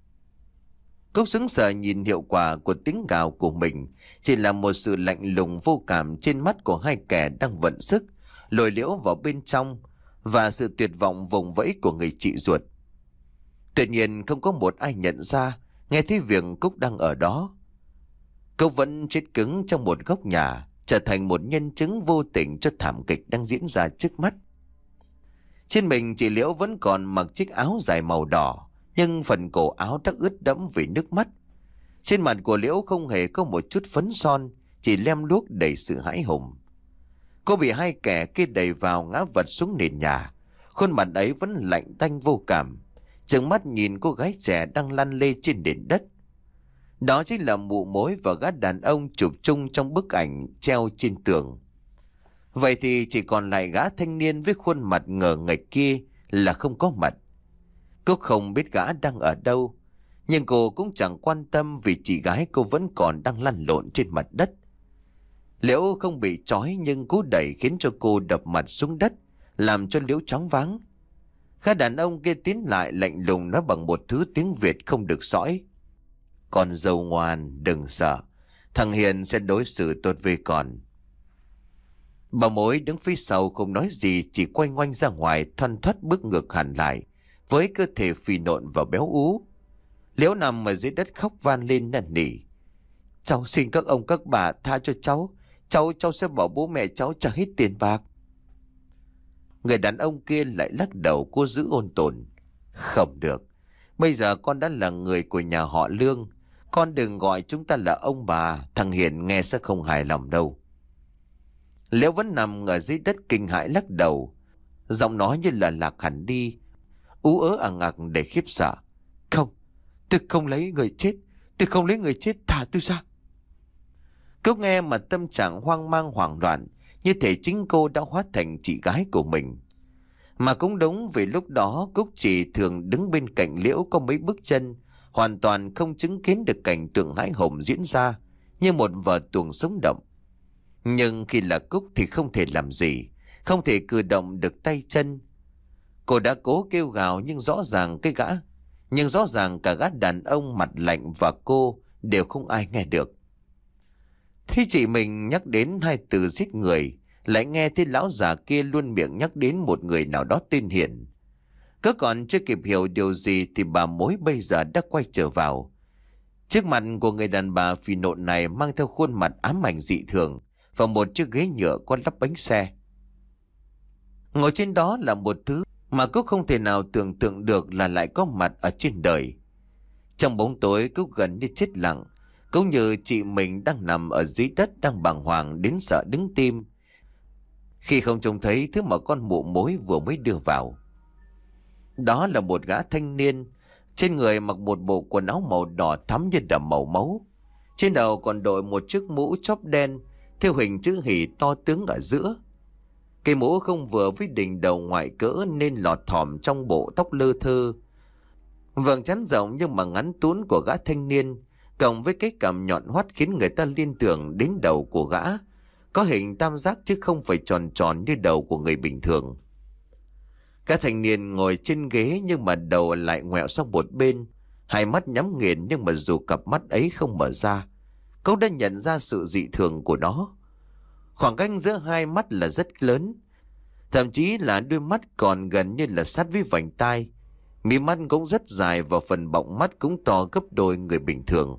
Cúc sững sờ nhìn hiệu quả của tiếng gào của mình chỉ là một sự lạnh lùng vô cảm trên mắt của hai kẻ đang vận sức lôi Liễu vào bên trong, và sự tuyệt vọng vùng vẫy của người chị ruột. Tuy nhiên không có một ai nhận ra, nghe thấy việc Cúc đang ở đó. Cúc vẫn chết cứng trong một góc nhà, trở thành một nhân chứng vô tình cho thảm kịch đang diễn ra trước mắt. Trên mình chị Liễu vẫn còn mặc chiếc áo dài màu đỏ, nhưng phần cổ áo đã ướt đẫm vì nước mắt. Trên mặt của Liễu không hề có một chút phấn son, chỉ lem luốc đầy sự hãi hùng. Cô bị hai kẻ kia đẩy vào ngã vật xuống nền nhà, khuôn mặt ấy vẫn lạnh tanh vô cảm, trừng mắt nhìn cô gái trẻ đang lăn lê trên nền đất. Đó chính là mụ mối và gã đàn ông chụp chung trong bức ảnh treo trên tường. Vậy thì chỉ còn lại gã thanh niên với khuôn mặt ngờ nghệch kia là không có mặt. Cô không biết gã đang ở đâu, nhưng cô cũng chẳng quan tâm vì chị gái cô vẫn còn đang lăn lộn trên mặt đất. Liễu không bị trói nhưng cú đẩy khiến cho cô đập mặt xuống đất, làm cho Liễu choáng váng. Gã đàn ông kia tiến lại lạnh lùng nói bằng một thứ tiếng Việt không được sõi: Con dâu ngoan, đừng sợ. Thằng Hiền sẽ đối xử tốt với con. Bà mối đứng phía sau không nói gì, chỉ quay ngoanh ra ngoài, thoăn thoắt bước ngược hẳn lại, với cơ thể phì nộn và béo ú. Liễu nằm ở dưới đất khóc van lên năn nỉ. Cháu xin các ông các bà tha cho cháu. Cháu cháu sẽ bỏ bố mẹ cháu trả hết tiền bạc. Người đàn ông kia lại lắc đầu cố giữ ôn tồn. Không được. Bây giờ con đã là người của nhà họ Lương. Con đừng gọi chúng ta là ông bà. Thằng Hiền nghe sẽ không hài lòng đâu. Liễu vẫn nằm ở dưới đất kinh hãi lắc đầu. Giọng nói như là lạc hẳn đi, ú ớ ằng ặc để khiếp sợ. Không, tôi không lấy người chết. Tôi không lấy người chết, thả tôi ra. Cúc nghe mà tâm trạng hoang mang hoảng loạn, như thể chính cô đã hóa thành chị gái của mình. Mà cũng đúng, vì lúc đó Cúc chỉ thường đứng bên cạnh Liễu có mấy bước chân, hoàn toàn không chứng kiến được cảnh tượng hãi hùng diễn ra như một vở tuồng sống động. Nhưng khi là Cúc thì không thể làm gì, không thể cử động được tay chân. Cô đã cố kêu gào nhưng rõ ràng cái gã, nhưng rõ ràng cả gã đàn ông mặt lạnh và cô đều không ai nghe được. Khi chị mình nhắc đến hai từ giết người, lại nghe thấy lão già kia luôn miệng nhắc đến một người nào đó tên Hiền. Cứ còn chưa kịp hiểu điều gì thì bà mối bây giờ đã quay trở vào. Trước mặt của người đàn bà phì nộn này mang theo khuôn mặt ám ảnh dị thường và một chiếc ghế nhựa có lắp bánh xe. Ngồi trên đó là một thứ mà Cúc không thể nào tưởng tượng được là lại có mặt ở trên đời. Trong bóng tối, Cúc gần như chết lặng, cũng như chị mình đang nằm ở dưới đất, đang bàng hoàng đến sợ đứng tim khi không trông thấy thứ mà con mụ mối vừa mới đưa vào. Đó là một gã thanh niên, trên người mặc một bộ quần áo màu đỏ thắm như đầm màu máu. Trên đầu còn đội một chiếc mũ chóp đen theo hình chữ hỉ to tướng ở giữa. Cây mũ không vừa với đỉnh đầu ngoại cỡ nên lọt thỏm trong bộ tóc lơ thơ. Vầng trán rộng nhưng mà ngắn tún của gã thanh niên, cộng với cái cằm nhọn hoắt khiến người ta liên tưởng đến đầu của gã có hình tam giác chứ không phải tròn tròn như đầu của người bình thường. Gã thanh niên ngồi trên ghế nhưng mà đầu lại ngoẹo sang một bên, hai mắt nhắm nghiền, nhưng mà dù cặp mắt ấy không mở ra, cậu đã nhận ra sự dị thường của nó. Khoảng cách giữa hai mắt là rất lớn, thậm chí là đôi mắt còn gần như là sát với vành tai. Mí mắt cũng rất dài và phần bọng mắt cũng to gấp đôi người bình thường.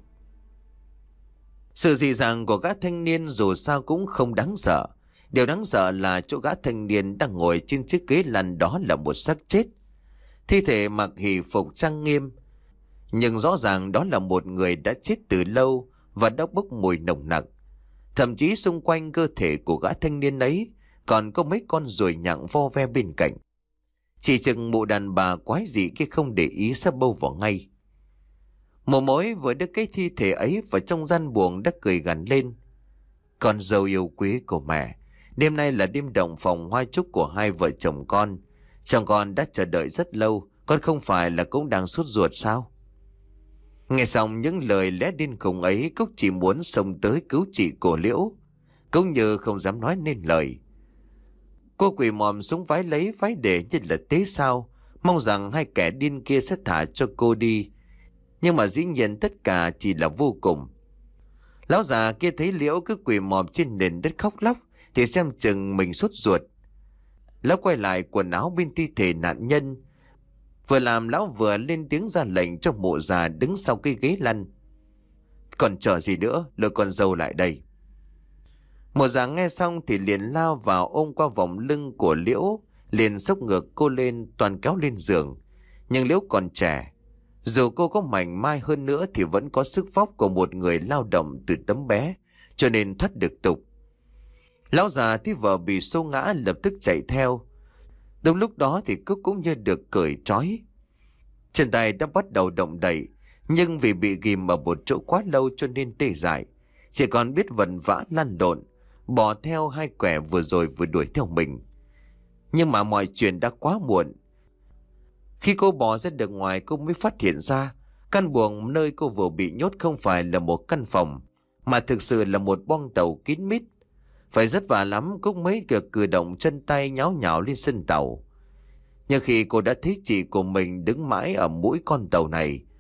Sự dị dạng của gã thanh niên dù sao cũng không đáng sợ. Điều đáng sợ là chỗ gã thanh niên đang ngồi trên chiếc ghế lăn đó là một xác chết. Thi thể mặc hỷ phục trang nghiêm, nhưng rõ ràng đó là một người đã chết từ lâu và đã bốc mùi nồng nặc. Thậm chí xung quanh cơ thể của gã thanh niên ấy còn có mấy con ruồi nhặng vo ve bên cạnh. Chỉ chừng mụ đàn bà quái dị kia không để ý sẽ bâu vào ngay. Mụ mối vừa đưa cái thi thể ấy vào trong gian buồng đã cười gằn lên. Con dâu yêu quý của mẹ, đêm nay là đêm động phòng hoa chúc của hai vợ chồng con. Chồng con đã chờ đợi rất lâu, con không phải là cũng đang sốt ruột sao? Nghe xong những lời lẽ điên khùng ấy, Cúc chỉ muốn xông tới cứu chị của Liễu, cũng như không dám nói nên lời. Cô quỳ mòm xuống vái lấy vái để như là tế sao, mong rằng hai kẻ điên kia sẽ thả cho cô đi. Nhưng mà dĩ nhiên tất cả chỉ là vô cùng. Lão già kia thấy Liễu cứ quỳ mòm trên nền đất khóc lóc thì xem chừng mình sốt ruột. Lão quay lại quần áo bên thi thể nạn nhân, vừa làm lão vừa lên tiếng ra lệnh cho mụ già đứng sau cái ghế lăn. Còn chờ gì nữa, lôi con dâu lại đây. Mụ già nghe xong thì liền lao vào ôm qua vòng lưng của Liễu, liền xốc ngược cô lên toàn kéo lên giường. Nhưng Liễu còn trẻ, dù cô có mảnh mai hơn nữa thì vẫn có sức vóc của một người lao động từ tấm bé, cho nên thoát được tục. Lão già thấy vợ bị xô ngã lập tức chạy theo. Đúng lúc đó thì Cúc cũng như được cởi trói. Chân tay đã bắt đầu động đậy, nhưng vì bị ghim ở một chỗ quá lâu cho nên tê dại, chỉ còn biết vần vã lăn lộn, bỏ theo hai kẻ vừa rồi vừa đuổi theo mình. Nhưng mà mọi chuyện đã quá muộn. Khi cô bỏ ra được ngoài, cô mới phát hiện ra căn buồng nơi cô vừa bị nhốt không phải là một căn phòng, mà thực sự là một boong tàu kín mít. Phải rất vả lắm Cúc mới được cử động chân tay nháo nhào lên sân tàu. Nhưng khi cô đã thấy chị của mình đứng mãi ở mũi con tàu này,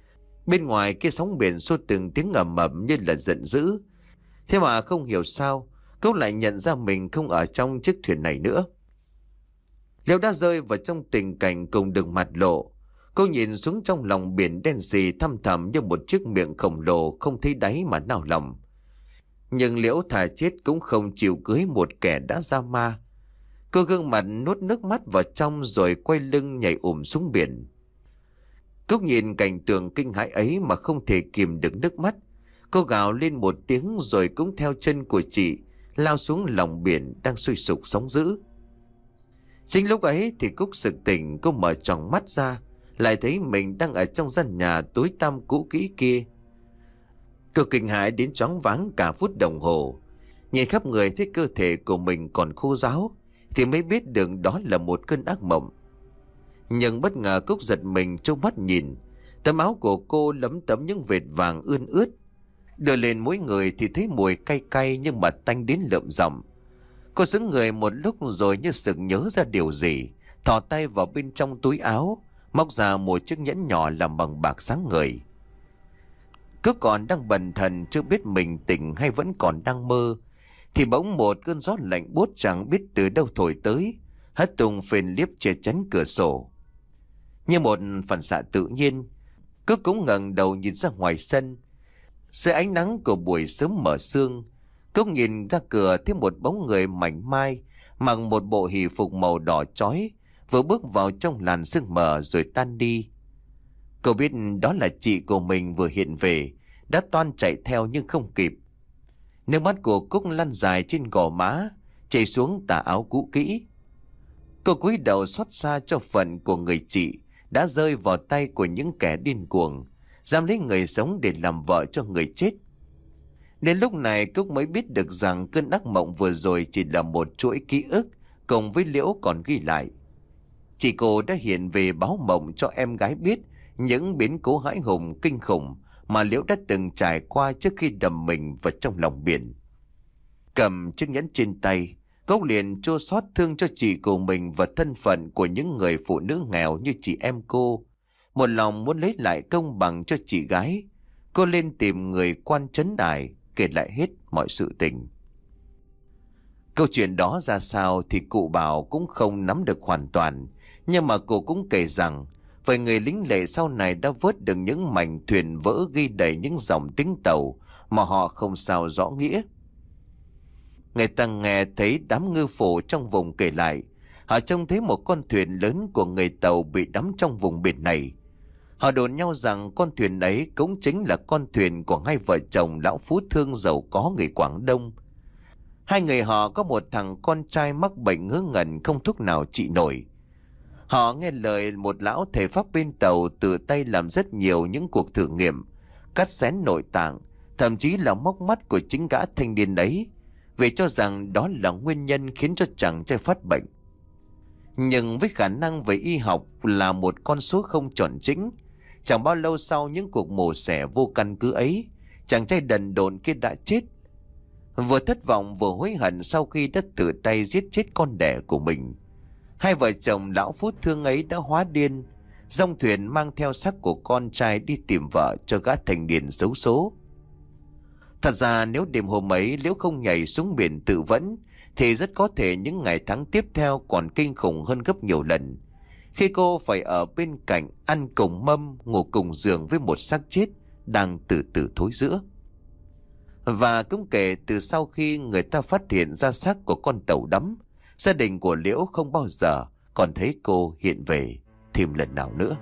Bên ngoài kia sóng biển xô từng tiếng ầm ầm như là giận dữ. Thế mà không hiểu sao Cúc lại nhận ra mình không ở trong chiếc thuyền này nữa. Liễu đã rơi vào trong tình cảnh cùng đường mặt lộ. Cô nhìn xuống trong lòng biển đen sì thăm thẳm như một chiếc miệng khổng lồ không thấy đáy mà nao lòng. Nhưng Liễu thà chết cũng không chịu cưới một kẻ đã ra ma. Cô gương mặt nuốt nước mắt vào trong rồi quay lưng nhảy ùm xuống biển. Cúc nhìn cảnh tượng kinh hãi ấy mà không thể kìm được nước mắt. Cô gào lên một tiếng rồi cũng theo chân của chị lao xuống lòng biển đang sôi sục sóng dữ. Chính lúc ấy thì Cúc sực tỉnh, cô mở tròn mắt ra, lại thấy mình đang ở trong gian nhà tối tăm cũ kỹ kia. Cô kinh hãi đến choáng váng cả phút đồng hồ. Nhìn khắp người thấy cơ thể của mình còn khô ráo thì mới biết được đó là một cơn ác mộng. Nhưng bất ngờ Cúc giật mình trông mắt nhìn, tấm áo của cô lấm tấm những vệt vàng ươn ướt. Đưa lên mỗi người thì thấy mùi cay cay nhưng mà tanh đến lợm giọng. Cô sững người một lúc rồi như sực nhớ ra điều gì, thò tay vào bên trong túi áo, móc ra một chiếc nhẫn nhỏ làm bằng bạc sáng ngời. Cứ còn đang bần thần chưa biết mình tỉnh hay vẫn còn đang mơ, thì bỗng một cơn gió lạnh buốt chẳng biết từ đâu thổi tới, hất tung phên liếp che chắn cửa sổ. Như một phản xạ tự nhiên, cứ cũng ngẩng đầu nhìn ra ngoài sân. Dưới ánh nắng của buổi sớm mở sương, Cúc nhìn ra cửa thấy một bóng người mảnh mai mặc một bộ hỷ phục màu đỏ chói vừa bước vào trong làn sương mờ rồi tan đi. Cô biết đó là chị của mình vừa hiện về, đã toan chạy theo nhưng không kịp. Nước mắt của Cúc lăn dài trên gò má, chảy xuống tà áo cũ kỹ. Cô cúi đầu xót xa cho phận của người chị đã rơi vào tay của những kẻ điên cuồng, dám lấy người sống để làm vợ cho người chết. Đến lúc này Cúc mới biết được rằng cơn ác mộng vừa rồi chỉ là một chuỗi ký ức cùng với Liễu còn ghi lại. Chị cô đã hiện về báo mộng cho em gái biết những biến cố hãi hùng kinh khủng mà Liễu đã từng trải qua trước khi đầm mình vào trong lòng biển. Cầm chiếc nhẫn trên tay, Cúc liền chua xót thương cho chị của mình và thân phận của những người phụ nữ nghèo như chị em cô. Một lòng muốn lấy lại công bằng cho chị gái, cô lên tìm người quan trấn đài kể lại hết mọi sự tình. Câu chuyện đó ra sao thì cụ Bảo cũng không nắm được hoàn toàn, nhưng mà cô cũng kể rằng vài người lính lệ sau này đã vớt được những mảnh thuyền vỡ ghi đầy những dòng tiếng tàu mà họ không sao rõ nghĩa. Người ta nghe thấy đám ngư phủ trong vùng kể lại, họ trông thấy một con thuyền lớn của người Tàu bị đắm trong vùng biển này. Họ đồn nhau rằng con thuyền ấy cũng chính là con thuyền của hai vợ chồng lão phú thương giàu có người Quảng Đông. Hai người họ có một thằng con trai mắc bệnh ngứa ngẩn không thuốc nào trị nổi. Họ nghe lời một lão thầy pháp bên Tàu tự tay làm rất nhiều những cuộc thử nghiệm, cắt xén nội tạng, thậm chí là móc mắt của chính gã thanh niên ấy, vì cho rằng đó là nguyên nhân khiến cho chàng trai phát bệnh. Nhưng với khả năng về y học là một con số không chuẩn chỉnh, chẳng bao lâu sau những cuộc mổ xẻ vô căn cứ ấy, chàng trai đần độn kia đã chết. Vừa thất vọng vừa hối hận sau khi đã tự tay giết chết con đẻ của mình, hai vợ chồng lão phú thương ấy đã hóa điên, dòng thuyền mang theo xác của con trai đi tìm vợ cho gã thành niên xấu số. Thật ra nếu đêm hôm ấy Liễu không nhảy xuống biển tự vẫn thì rất có thể những ngày tháng tiếp theo còn kinh khủng hơn gấp nhiều lần, khi cô phải ở bên cạnh ăn cùng mâm, ngủ cùng giường với một xác chết đang từ từ thối rữa. Và cũng kể từ sau khi người ta phát hiện ra xác của con tàu đắm, gia đình của Liễu không bao giờ còn thấy cô hiện về thêm lần nào nữa.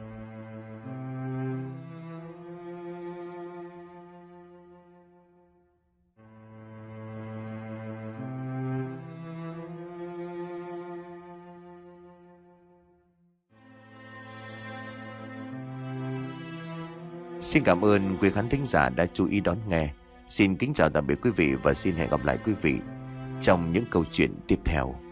Xin cảm ơn quý khán thính giả đã chú ý đón nghe. Xin kính chào tạm biệt quý vị và xin hẹn gặp lại quý vị trong những câu chuyện tiếp theo.